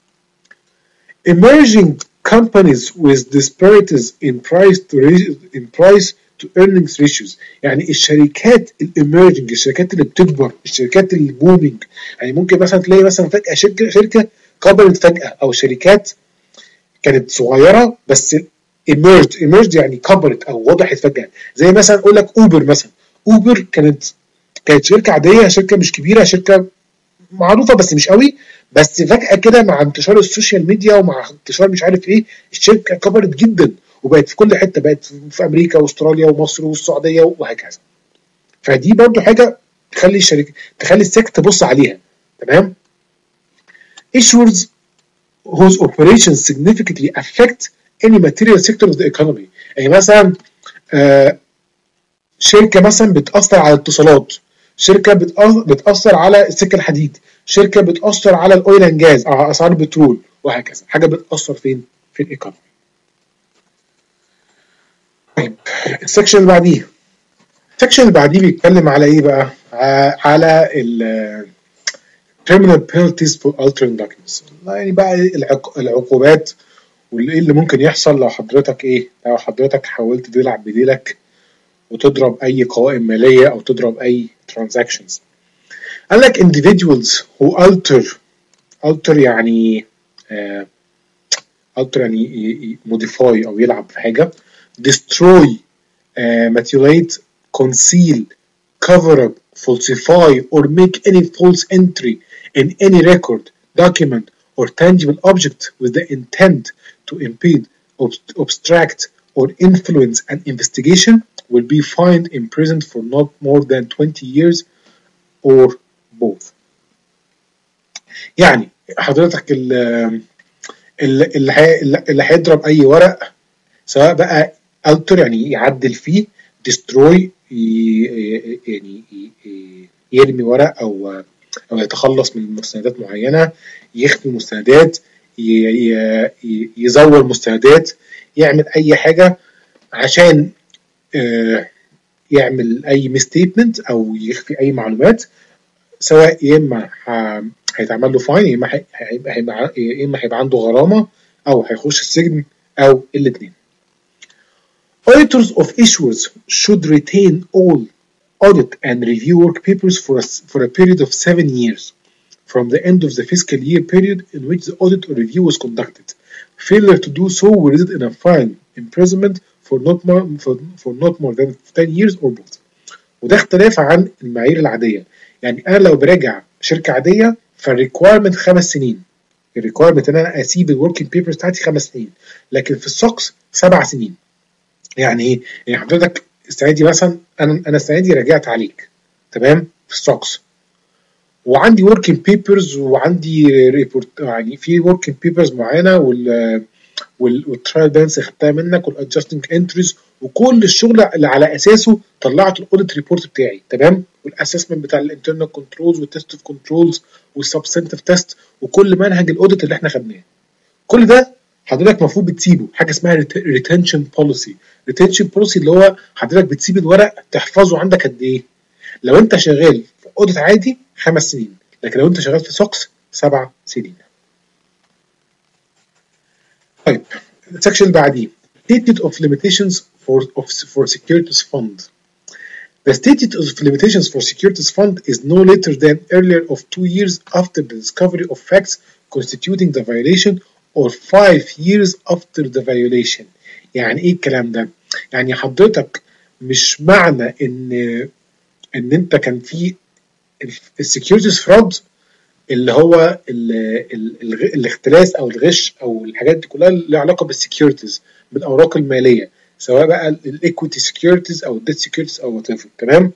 Emerging companies with disparities in price to in price to earnings ratios، يعني الشركات الاميرجنج، الشركات اللي بتكبر، الشركات اللي بومينج. يعني ممكن مثلا تلاقي مثلا فجأة شركة شركة كبرت فجأة، او شركات كانت صغيرة بس emerged emerged يعني كبرت او وضحت فجأة. زي مثلا اقول لك اوبر مثلا، اوبر كانت كانت شركة عادية، شركة مش كبيرة، شركة معروفة بس مش قوي، بس فجأة كده مع انتشار السوشيال ميديا ومع انتشار مش عارف ايه، الشركة كبرت جدا وبقت في كل حته، بقت في امريكا واستراليا ومصر والسعوديه وهكذا. فدي برضو حاجه تخلي الشركه تخلي السك تبص عليها. تمام. issuers whose operations significantly affect any material sector of the economy. يعني مثلا آه شركه مثلا بتاثر على الاتصالات، شركه بتاثر على السكه الحديد، شركه بتاثر على الاويل اند جاز او على اسعار البترول، وهكذا. حاجه بتاثر فين؟ في الايكونومي. طيب السكشن اللي بعديه السكشن اللي بعديه بيتكلم على ايه بقى؟ على ال criminal penalties for altering documents. يعني بقى العقوبات وايه اللي ممكن يحصل لو حضرتك ايه لو حضرتك حاولت تلعب بديلك وتضرب اي قوائم ماليه او تضرب اي transactions. قال لك individuals who alter alter يعني uh, alter يعني modify او يلعب في حاجه، destroy, uh, mutilate, conceal, cover up, falsify or make any false entry in any record, document or tangible object with the intent to impede, ob- obstruct or influence an investigation will be fined, imprisoned for not more than twenty years or both. يعني حضرتك اللي اللي هيضرب اي ورق، سواء بقى alter يعني يعدل فيه، destroy يعني يرمي ورق او او يتخلص من مستندات معينه، يخفي مستندات، يزور مستندات، يعمل اي حاجه عشان يعمل اي ميستيتمنت او يخفي اي معلومات، سواء يا اما هيتعمل له فاين، يا اما هيبقى يا اما هيبقى عنده غرامه او هيخش السجن او الاثنين. Auditors of issuers should retain all audit and review work papers for a, for a period of seven years from the end of the fiscal year period in which the audit or review was conducted. Failure to do so will result in a fine, imprisonment for not more for, for not more than ten years or both. وده اختلاف عن المعايير العاديه. يعني انا لو براجع شركه عاديه فالريكوايرمنت خمس سنين، الريكوايرمنت ان انا اسيب الوركينج بيبرز بتاعتي خمس سنين، لكن في السوكس سبع سنين. يعني ايه؟ يعني حضرتك السنه دي مثلا انا انا السنه دي راجعت عليك، تمام، في السوكس، وعندي وركينج بيبرز وعندي ريبورت، يعني في وركينج بيبرز معينه وال والترايل بالانس خدتها منك والادجستنج انتريز وكل الشغل اللي على اساسه طلعت الاوديت ريبورت بتاعي، تمام، والاسسمنت بتاع الانترنال كنترولز والتست اوف كنترولز والسبسنتيف تيست وكل منهج الاوديت اللي احنا خدناه. كل ده حضرتك المفروض بتسيبه، حاجه اسمها ريتنشن بوليسي. ريتنشن بوليسي اللي هو حضرتك بتسيب الورق تحفظه عندك قد ايه؟ لو انت شغال في اوديت عادي خمس سنين، لكن لو انت شغال في سوكس سبع سنين. طيب السكشن اللي بعديه statement of limitations for of, for securities fund. The statement of limitations for securities fund is no later than earlier of two years after the discovery of facts constituting the violation or five years after the violation. يعني ايه الكلام ده؟ يعني حضرتك مش معنى ان ان انت كان في السكيورتيز فرود اللي هو ال ال ال الاختلاس او الغش او الحاجات دي كلها اللي لها علاقه بالسكيورتيز، بالاوراق الماليه، سواء بقى الايكويتي سكيورتيز او الديت سكيورتيز او وات ايفر، تمام.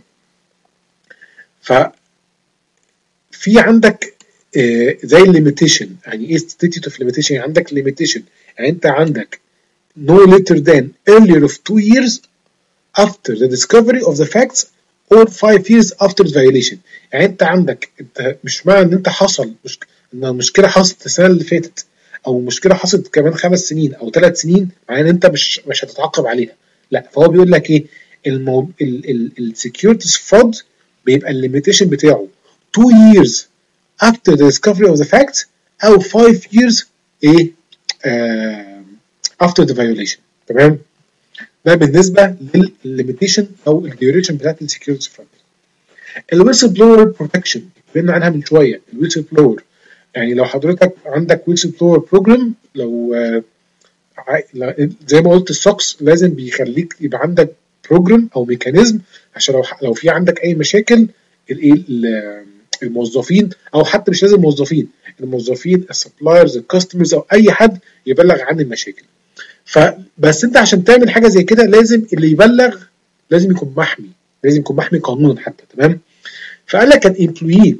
ف في عندك آه زي الليميتيشن. يعني ايه ستيتيوت اوف ليميتيشن؟ يعني عندك ليميتيشن، يعني انت عندك no later than earlier of two years after the discovery of the facts or five years after the violation. يعني انت عندك انت مش معنى ان انت حصل مش ان المشكله حصلت السنه اللي فاتت او مشكله حصلت كمان خمس سنين او ثلاث سنين معناه ان انت مش مش هتتعاقب عليها، لا. فهو بيقول لك ايه؟ المو... السكيورتيز فرود بيبقى الليميتيشن بتاعه two years after the discovery of the facts او five years ايه آه after the violation، تمام. ده بالنسبه للليميتيشن او الديوريشن بتاعت السكيورتيز فرود. الويسل بلور بروتكشن اتكلمنا عنها من شويه. الويسل بلور يعني لو حضرتك عندك ويسل بلور بروجرام، لو زي ما قلت السوكس لازم بيخليك يبقى عندك بروجرام او ميكانيزم عشان لو لو في عندك اي مشاكل الايه الموظفين، او حتى مش لازم موظفين، الموظفين السبلايرز الكاستمرز او اي حد يبلغ عن المشاكل. فبس انت عشان تعمل حاجه زي كده لازم اللي يبلغ لازم يكون محمي، لازم يكون محمي قانونا حتى، تمام. فقال لك an employee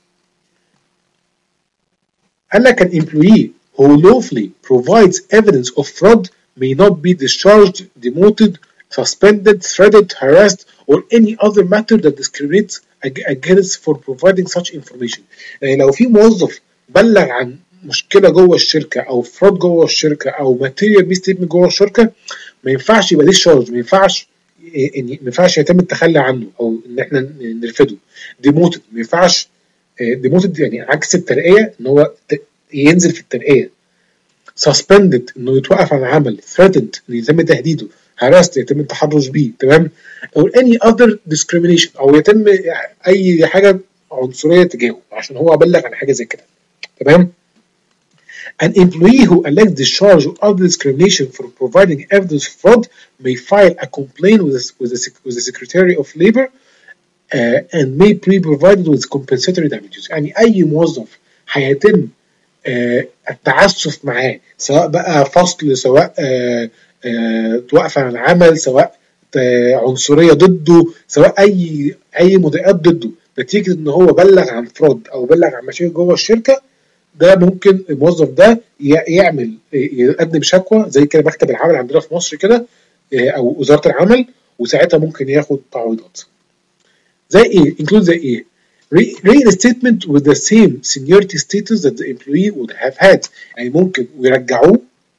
قال لك an employee who lawfully provides evidence of fraud may not be discharged, demoted, suspended, threatened, harassed, or any other matter that discriminates against for providing such information. يعني لو في موظف بلغ عن مشكله جوه الشركه او فراد جوه الشركه او ماتيريال ميستيتمنت جوه الشركه، ما ينفعش يبقى ديشارج، ما ينفعش ما ينفعش يتم التخلي عنه او ان احنا نرفضه. ديموتد ما ينفعش، ديموتد يعني عكس الترقيه، ان هو ينزل في الترقيه. سسبندد انه يتوقف عن العمل. ثريتند انه يتم تهديده. harassed يتم التحرش بيه، تمام. او any other discrimination او يتم اي حاجه عنصريه تجاهه عشان هو بلغ عن حاجه زي كده، تمام. An employee who alleges discharge or other discrimination for providing evidence of fraud may file a complaint with the, with the, with the Secretary of Labor uh, and may be provided with compensatory damages. يعني أي موظف هيتم uh, التعسف معاه، سواء بقى فصل، سواء uh, uh, توقف عن العمل، سواء uh, عنصرية ضده، سواء أي أي مضايقات ضده نتيجة إن هو بلغ عن فراد أو بلغ عن مشاكل جوه الشركة، ده ممكن الموظف ده يعمل يقدم شكوى زي كده مكتب العمل عندنا في مصر كده او وزاره العمل، وساعتها ممكن ياخد تعويضات. زي ايه؟ include زي ايه؟ reinstatement with the same seniority status that the employee would have had. يعني ممكن ويرجعوه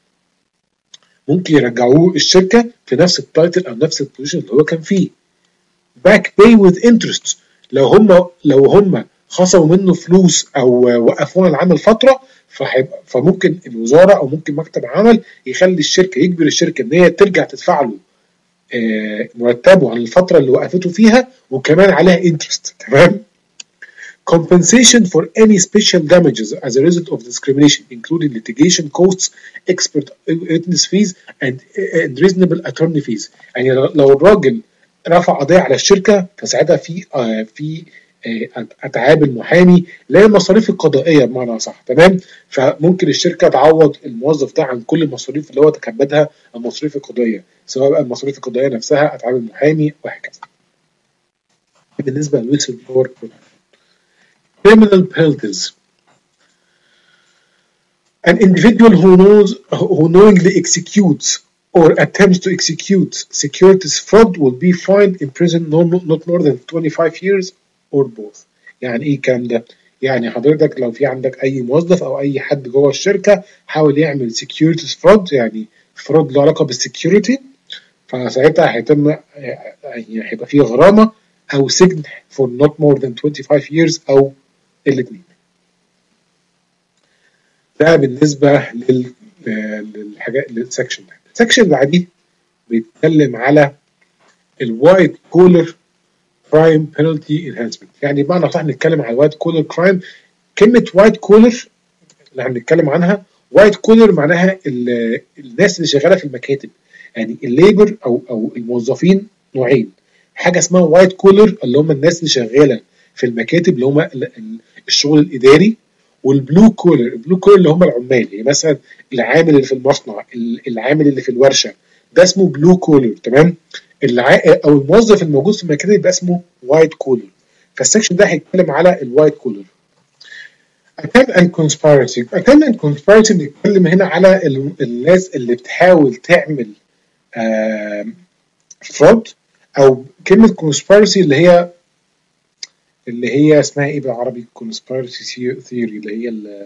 ممكن يرجعوه الشركه في نفس التايتل او نفس البوزيشن اللي هو كان فيه. back pay with interest. لو هم لو هم خصموا منه فلوس او وقفونا العمل فتره، فممكن الوزاره او ممكن مكتب عمل يخلي الشركه، يجبر الشركه ان هي ترجع تدفع له مرتبه عن الفتره اللي وقفته فيها وكمان عليها انترست، تمام. compensation for any special damages as a result of discrimination including litigation costs, expert witness fees and, and reasonable attorney fees. يعني لو الراجل رفع قضيه على الشركه فساعتها في آه في اتعاب المحامي، اللي هي المصاريف القضائيه بمعنى صح، تمام. فممكن الشركه تعوض الموظف ده عن كل المصاريف اللي هو تكبدها، المصاريف القضائيه، سواء بقى المصاريف القضائيه نفسها، اتعاب المحامي، وهكذا. بالنسبه للويسل بلور criminal penalties. An individual who knows who knowingly executes or attempts to execute securities fraud will be fined in prison not more than twenty-five years or both. يعني ايه الكلام ده؟ يعني حضرتك لو في عندك اي موظف او اي حد جوه الشركه حاول يعمل securities fraud، يعني فراد له علاقه بالسكيورتي، فساعتها هيتم يعني هيبقى فيه غرامه او سجن for not more than twenty-five years او الاثنين. ده بالنسبه لل للحاجات للسكشن ده. السكشن اللي بعديه بيتكلم على الوايت كولر كرايم بينالتي انهانسمنت. يعني بمعنى صح نتكلم على الوايت كولر كرايم. كلمه وايت كولر اللي هنتكلم عنها، وايت كولر معناها الناس اللي شغاله في المكاتب، يعني الليبر او او الموظفين نوعين. حاجه اسمها وايت كولر اللي هم الناس اللي شغاله في المكاتب اللي هم الشغل الاداري، والبلو كولر، البلو كولر اللي هم العمال، يعني مثلا العامل اللي في المصنع، العامل اللي في الورشه، ده اسمه بلو كولر، تمام. او الموظف الموجود في المكاتب يبقى اسمه وايت كولر. فالسكشن ده هيتكلم على الوايت كولر. attempt and conspiracy. attempt and conspiracy بنتكلم هنا على الناس اللي بتحاول تعمل فرود، او كلمه conspiracy اللي هي اللي هي اسمها ايه بالعربي؟ conspiracy theory اللي هي ال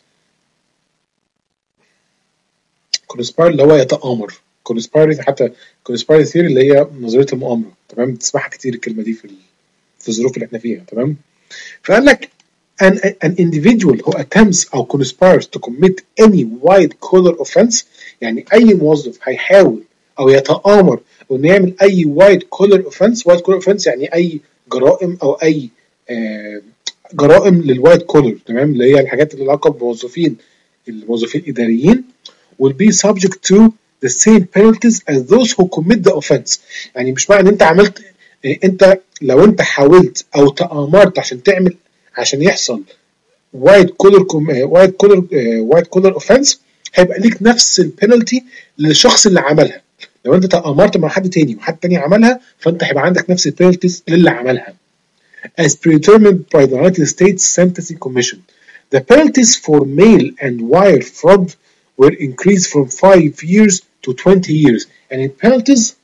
conspire اللي هو يتآمر. conspiracy حتى conspiracy theory اللي هي نظريه المؤامره، تمام. بتسمعها كتير الكلمه دي في في الظروف اللي احنا فيها، تمام. فقال لك an, an individual who attempts or conspires to commit any white collar offense، يعني اي موظف هيحاول او يتآمر انه يعمل اي white collar offense. white collar offense يعني اي جرائم او اي آه جرائم للوايت كولر، تمام، اللي هي الحاجات اللي علاقه بموظفين الموظفين الاداريين will be subject to the same penalties as those who commit the offense. يعني مش معنى ان انت عملت، انت لو انت حاولت او تآمرت عشان تعمل عشان يحصل وايت كولر وايت كولر وايت كولر اوفنس هيبقى ليك نفس البينالتي للشخص اللي عملها. لو انت تآمرت مع حد تاني وحد تاني عملها، فانت هيبقى عندك نفس البينالتيز للي عملها. as predetermined by the United States Sentencing Commission. The penalties for mail and wire fraud were increased from five years to twenty years. يعني penalties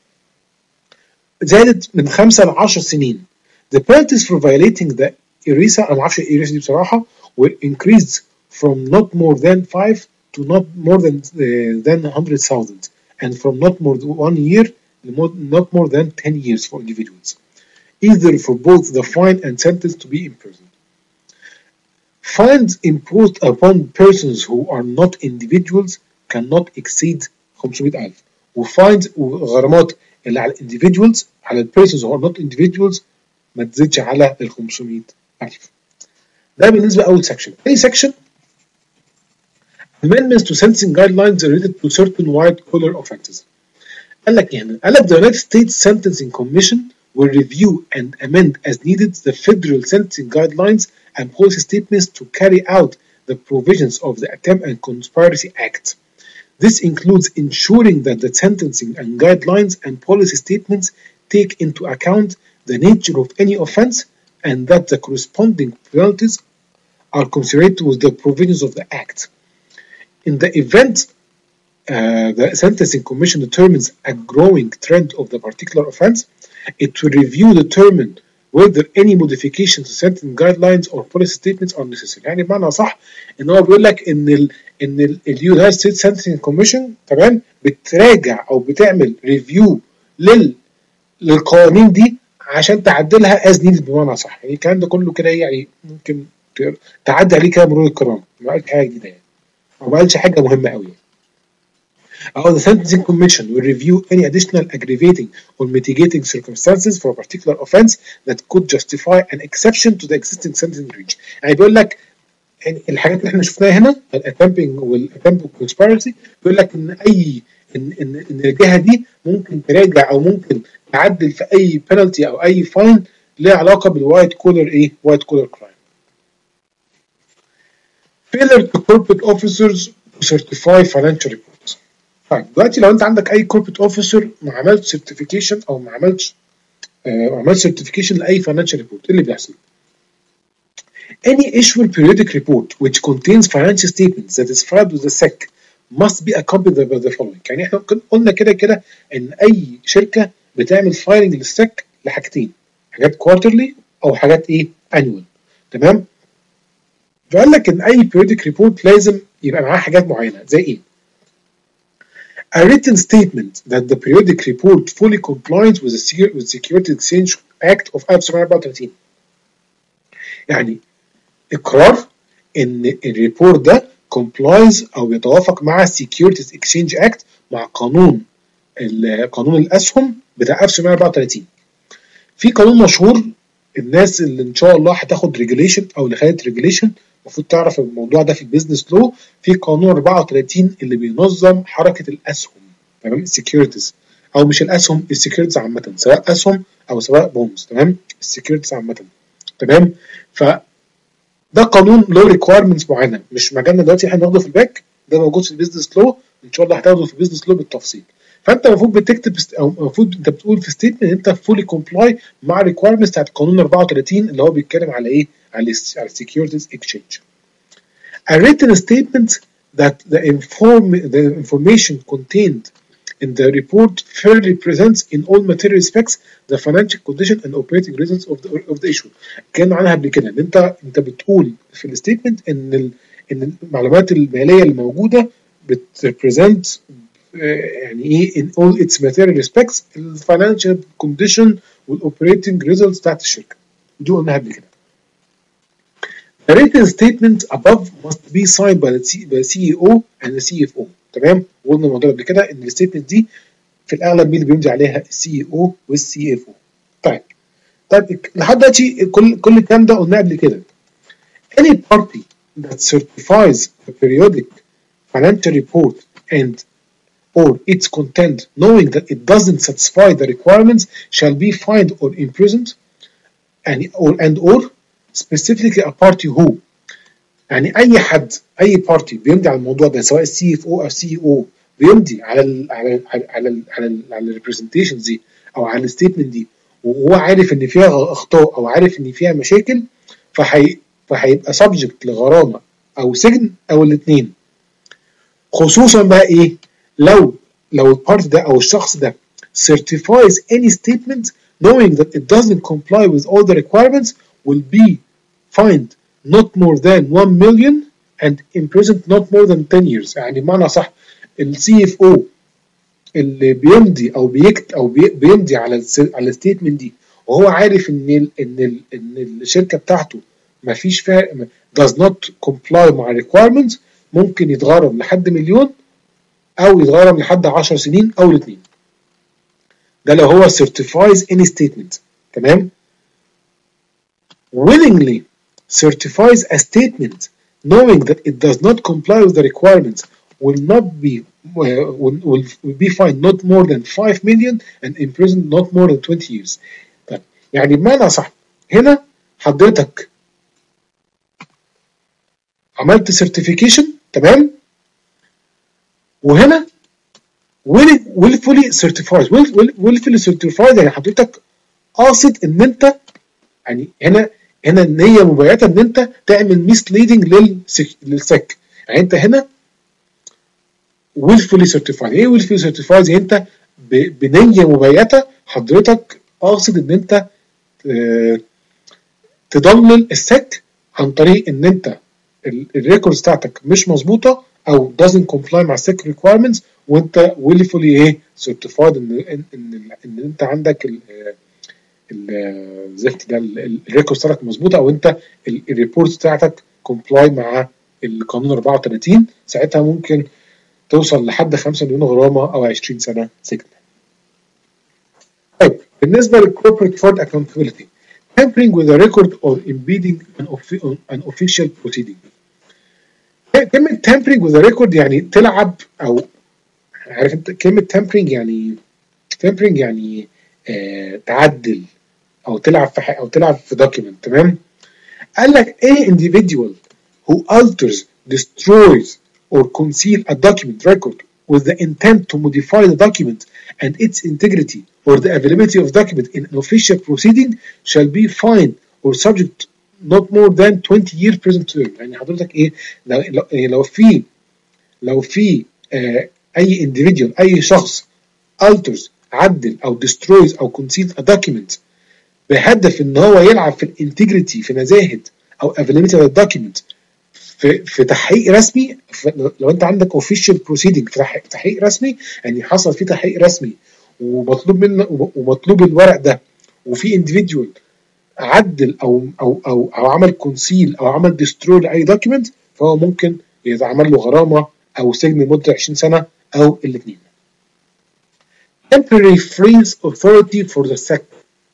زادت من خمسة ل عشر سنين. The penalties for violating the ERISA أنا ما أعرفش الإيريسا دي بصراحة were increased from not more than five to not more than uh, than one hundred thousand and from not more than one year to not more than ten years for individuals, either for both the fine and sentence to be imprisoned. Fines imposed upon persons who are not individuals cannot exceed خمسمائة ألف وفاينز وغرامات اللي على individuals على persons who are not individuals ما تزيدش على ال خمسمائة ألف. ده بالنسبة أول section. أي section amendments to sentencing guidelines related to certain white collar offenses. قال لك يعني قال لك the United States Sentencing Commission will review and amend as needed the federal sentencing guidelines and policy statements to carry out the provisions of the Attempt and Conspiracy Act. This includes ensuring that the sentencing and guidelines and policy statements take into account the nature of any offense and that the corresponding penalties are commensurate with the provisions of the Act. In the event uh, the Sentencing Commission determines a growing trend of the particular offense, it will review determine whether any modifications to sentencing guidelines or policy statements are necessary. يعني بمعنى صح ان هو بيقول لك ان ال ان ال United States Sentencing Commission تمام بتراجع او بتعمل ريفيو لل للقوانين دي عشان تعدلها as needed بمعنى صح. يعني الكلام ده كله كده يعني ممكن تعدي عليه كده مرور الكرام، ما قالش حاجه جديده يعني، او ما قالش حاجه مهمه قوي. أو the Sentencing Commission will review any additional aggravating or mitigating circumstances for a particular offense that could justify an exception to the existing sentencing range. يعني بيقول لك يعني الحاجات اللي احنا شفناها هنا الاتمبنج والاتمب والكونسبيرسي بيقول لك ان اي ان ان ان الجهه دي ممكن تراجع او ممكن تعدل في اي بنالتي او اي فاين ليه علاقه بالوايت كولر ايه وايت كولر كرايم. failure to corporate officers to certify financial reports. طيب دلوقتي لو انت عندك اي corporate officer ما عملتش سيرتيفيكيشن او ما عملتش آه عملت سيرتيفيكيشن لاي financial report، ايه اللي بيحصل؟ Any issued periodic report which contains financial statements that is filed with the S E C must be accompanied by the following. يعني احنا قلنا كده كده ان اي شركه بتعمل فايلنج للس E C لحاجتين، حاجات quarterly او حاجات ايه annual، تمام؟ فقال لك ان اي periodic report لازم يبقى معاه حاجات معينه زي ايه؟ A written statement that the periodic report fully complies with the Securities Exchange Act of ألف وتسعمائة وأربعة وثلاثين. يعني اقرار ان الريبورت ده complies او يتوافق مع Securities Exchange Act، مع قانون قانون الاسهم بتاع ألف وتسعمائة وأربعة وثلاثين. في قانون مشهور الناس اللي ان شاء الله هتاخد ريجوليشن او اللي خدت ريجوليشن المفروض تعرف الموضوع ده في البيزنس لو، في قانون أربعة وثلاثين اللي بينظم حركه الاسهم، تمام؟ السكيورتيز او مش الاسهم، السكيورتيز عامه سواء اسهم او سواء بونز، تمام؟ السكيورتيز عامه، تمام؟ ف ده قانون له ريكوايرمنتس معينه، مش مجالنا دلوقتي احنا هناخده في الباك، ده موجود في البيزنس لو، ان شاء الله هتاخده في البيزنس لو بالتفصيل. فانت المفروض بتكتب او المفروض انت بتقول في ستيتمنت انت فولي كومبلاي مع الريكوايرمنتس بتاعت قانون أربعة وثلاثين اللي هو بيتكلم على ايه؟ على على السكيورتيز اكسشينج. A written statement that the inform the information contained in the report fairly presents in all material respects the financial condition and operating results of the of the issue. كان عنها قبل كده ان انت انت بتقول في الستيتمنت ان ال ان المعلومات الماليه اللي موجوده بتريبريزنت يعني ايه in all its material respects الفاينانشال كونديشن والاوبريتنج ريزلتس بتاعت الشركه، دي قلناها قبل كده. The written statement above must be signed by the C E O and the C F O، تمام؟ وقلنا الموضوع قبل كده ان الستيتمنت دي في الاغلب مين اللي بيمضي عليها؟ السي او والسي اف او. طيب طيب لحد دلوقتي كل كل الكلام ده قلناه قبل كده. Any party that certifies a periodic financial report and or its content knowing that it doesn't satisfy the requirements shall be fined or imprisoned and or and or specifically a party who، يعني اي حد اي بارتي بيمضي على الموضوع ده سواء السي اف او او سي او بيمضي على ال على ال على ال على ال على الريبريزنتيشنز دي او على الستيتمنت دي وهو عارف ان فيها اخطاء او عارف ان فيها مشاكل، فحي... فهيبقى سبجكت لغرامه او سجن او الاثنين. خصوصا بقى ايه لو لو البارت ده او الشخص ده certifies any statement knowing that it doesn't comply with all the requirements will be fined not more than one million and imprisoned not more than ten years. يعني بمعنى صح السي اف او اللي بيمضي او بيكت او بي بيمضي على الس على الستيتمنت دي وهو عارف ان ال ان ال ان الشركه بتاعته ما فيش فيها does not comply مع requirements، ممكن يتغرم لحد مليون او يتغرم لحد عشر سنين او الاثنين. ده لو هو certifies any statement. تمام. willingly certifies a statement knowing that it does not comply with the requirements will not be uh, will, will be fined not more than five million and imprisoned not more than twenty years. طيب يعني بمعنى صح هنا حضرتك عملت certification تمام، وهنا willfully certified willfully certified يعني حضرتك قاصد ان انت يعني هنا هنا النية مبيتة ان انت تعمل misleading للسك. يعني انت هنا willfully certified. ايه willfully certified؟ يعني انت بنية مبيتة حضرتك قاصد ان انت تضلل السك عن طريق ان انت الريكوردز بتاعتك مش مظبوطة او doesn't comply مع السك requirements، وانت willfully ايه certified ان ان ان, إن انت عندك ال الزفت ده الريكورد بتاعتك مظبوطه او انت الريبورت بتاعتك كومبلاي مع القانون أربعة وثلاثين، ساعتها ممكن توصل لحد خمسة مليون غرامه او عشرين سنه سجن. طيب بالنسبه للكوربريت فراud accountability tampering with a record or impeding an, an official proceeding. كلمه tampering with a record يعني تلعب او عارف انت كلمه tampering يعني tampering يعني آه تعدل او تلعب في او تلعب في document. تمام. قال لك any individual who alters, destroys or conceal a document record with the intent to modify the document and its integrity or the availability of document in an official proceeding shall be fined or subject not more than twenty years prison term. يعني حضرتك ايه لو لو, لو في لو في آه اي individual اي شخص alters عدل او destroys او conceal a document بهدف ان هو يلعب في الانتجريتي في نزاهه او availability of the document في في تحقيق رسمي. لو انت عندك official proceeding في تحقيق رسمي يعني حصل فيه تحقيق رسمي ومطلوب منه ومطلوب الورق ده وفي individual عدل او او او او عمل conceal او عمل destroy لاي document، فهو ممكن يتعمل له غرامه او سجن لمده عشرين سنه او الاثنين. temporary freeze authority for the sector.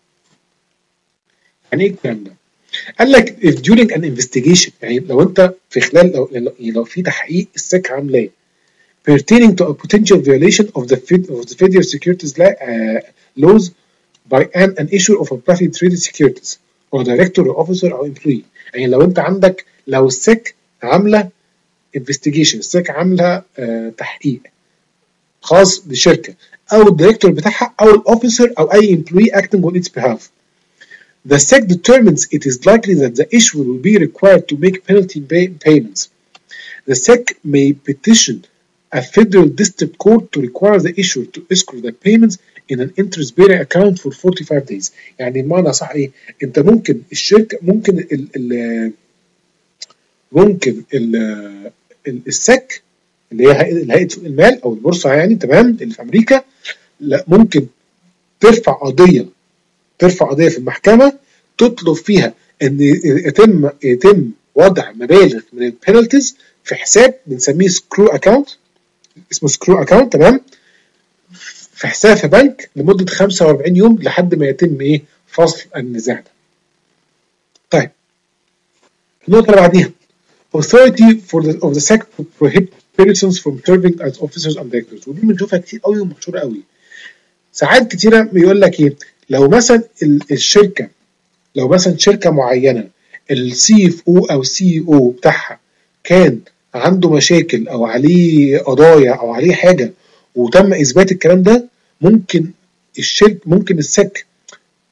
يعني ايه الكلام ده؟ قال لك if during an investigation يعني لو انت في خلال لو, لو في تحقيق السك عاملاه pertaining to a potential violation of the of the federal securities uh, laws by an, an issuer of a publicly traded securities or director or officer or employee. يعني لو انت عندك لو السك عامله investigation السك عامله uh, تحقيق خاص بشركه او الدايركتور بتاعها او الاوفيسر او اي employee acting on its behalf. The S E C determines it is likely that the issuer will be required to make penalty pay payments. The S E C may petition a federal district court to require the issuer to escrow the payments in an interest-bearing account for forty-five days. يعني بمعنى صح ايه؟ انت ممكن الشركه ممكن ال ال ممكن ال السك اللي هي هيئه سوق المال او البورصه يعني تمام اللي في امريكا، لا ممكن ترفع قضيه ترفع قضيه في المحكمه تطلب فيها ان يتم يتم وضع مبالغ من البينالتيز في حساب بنسميه سكرو اكاونت، اسمه سكرو اكاونت تمام، في حساب في بنك لمده خمسة وأربعين يوم لحد ما يتم ايه فصل النزاع ده. طيب النقطه اللي بعديها authority for the of the S E C to prohibit persons from serving as officers and directors، ودي بنشوفها كتير قوي ومشهوره قوي. ساعات كتيره بيقول لك ايه لو مثلا الشركه لو مثلا شركه معينه السي اف او او السي او بتاعها كان عنده مشاكل او عليه قضايا او عليه حاجه وتم اثبات الكلام ده، ممكن الشركه ممكن السك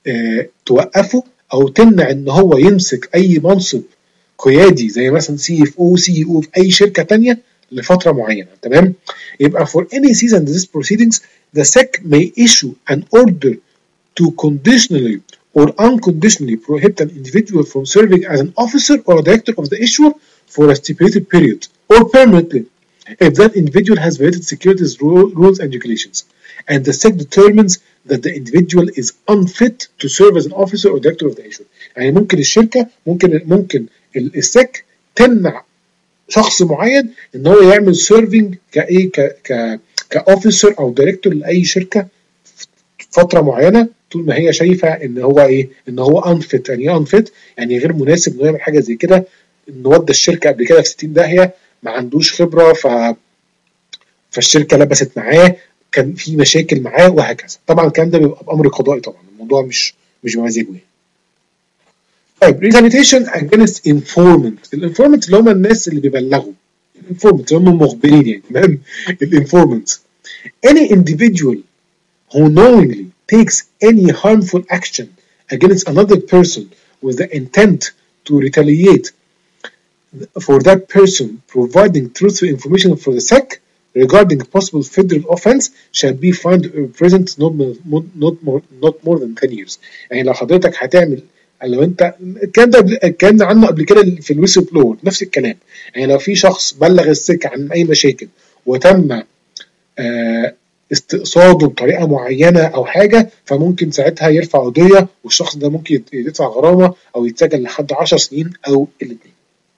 آه توقفه او تمنع ان هو يمسك اي منصب قيادي زي مثلا سي اف او سي او في اي شركه تانية لفتره معينه. تمام. يبقى for any cease and desist proceedings the S E C may issue an order to conditionally or unconditionally prohibit an individual from serving as an officer or a director of the issuer for a stipulated period or permanently if that individual has violated securities rules and regulations and the S E C determines that the individual is unfit to serve as an officer or director of the issuer. يعني ممكن الشركه ممكن ممكن السك تمنع شخص معين ان هو يعمل سيرفنج كايه ك ك كاوفيسر او دايركتور لاي شركه فتره معينه طول ما هي شايفه ان هو ايه ان هو انفت. يعني ايه انفت؟ يعني غير مناسب انه يعمل حاجه زي كده، انه ودى الشركه قبل كده في ستين داهيه، ما عندوش خبره ف فالشركه لبست معاه، كان في مشاكل معاه وهكذا. طبعا الكلام ده بيبقى بامر قضائي، طبعا الموضوع مش مش بمزاجه. طيب retaliation against informant. الانفورمنت اللي هم الناس اللي بيبلغوا، الانفورمنت اللي هم مخبرين يعني. تمام. الانفورمنت any individual who knowingly takes any harmful action against another person with the intent to retaliate for that person providing truthful information for the S E C regarding a possible federal offense shall be fined or imprisoned not more, not more, not more than ten years. يعني لو حضرتك هتعمل، لو انت الكلام ده اتكلمنا عنه قبل كده في الويسل بلور نفس الكلام. يعني لو في شخص بلغ السك عن اي مشاكل وتم آه استقصاده بطريقه معينه او حاجه، فممكن ساعتها يرفع قضيه والشخص ده ممكن يدفع غرامه او يتسجن لحد عشر سنين او الاثنين.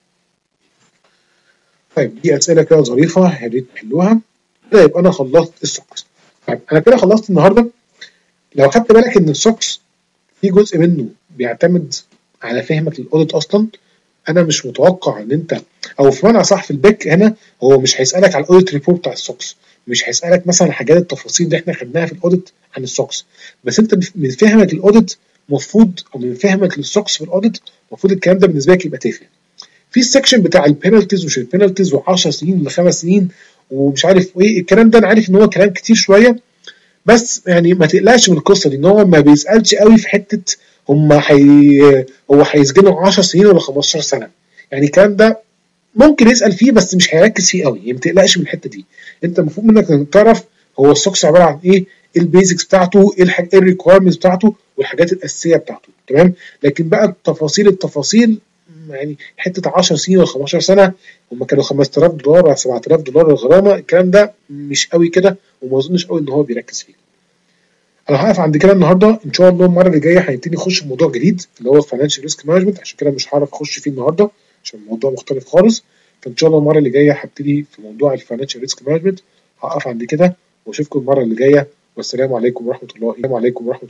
طيب دي اسئله كده ظريفه يا ريت تحلوها. كده يبقى انا خلصت السوكس. طيب انا كده خلصت النهارده. لو خدت بالك ان السوكس في جزء منه بيعتمد على فهمك للاوديت اصلا، انا مش متوقع ان انت، او في معنى صح في البيك هنا هو مش هيسالك على الاوديت ريبورت بتاع السوكس، مش هيسالك مثلا حاجات التفاصيل اللي احنا خدناها في الاوديت عن السوكس، بس انت من فهمك للاوديت المفروض، او من فهمك للسوكس في الاوديت المفروض الكلام ده بالنسبه لك يبقى تافه. في السكشن بتاع البينالتيز ومش البينالتيز و10 سنين ولا خمس سنين ومش عارف ايه الكلام ده، انا عارف ان هو كلام كتير شويه، بس يعني ما تقلقش من القصه دي، ان هو ما بيسالش قوي في حته هم حي... هو هيسجنوا عشر سنين ولا خمستاشر سنه. يعني الكلام ده ممكن يسال فيه بس مش هيركز فيه قوي، يعني ما تقلقش من الحته دي. انت المفروض منك تعرف هو السوكس عباره عن ايه، ايه البيزكس بتاعته، ايه الحاجات ايه الريكويرمنتس بتاعته والحاجات الاساسيه بتاعته. تمام. لكن بقى التفاصيل التفاصيل يعني حته عشر سنين ولا خمستاشر سنه هم كانوا خمسة آلاف دولار ولا سبعة آلاف دولار الغرامه، الكلام ده مش قوي كده وما اظنش قوي ان هو بيركز فيه. انا هقف عند كده النهارده، ان شاء الله المره اللي جايه هنبتدي نخش في موضوع جديد اللي هو الفاينانشال ريسك مانجمنت، عشان كده مش هعرف اخش فيه النهارده عشان الموضوع مختلف خالص. فان شاء الله المره اللي جايه هبتدي في موضوع الفاينانشال ريسك مانجمنت. هقف عند كده واشوفكم المره اللي جايه، والسلام عليكم ورحمه الله. السلام عليكم ورحمه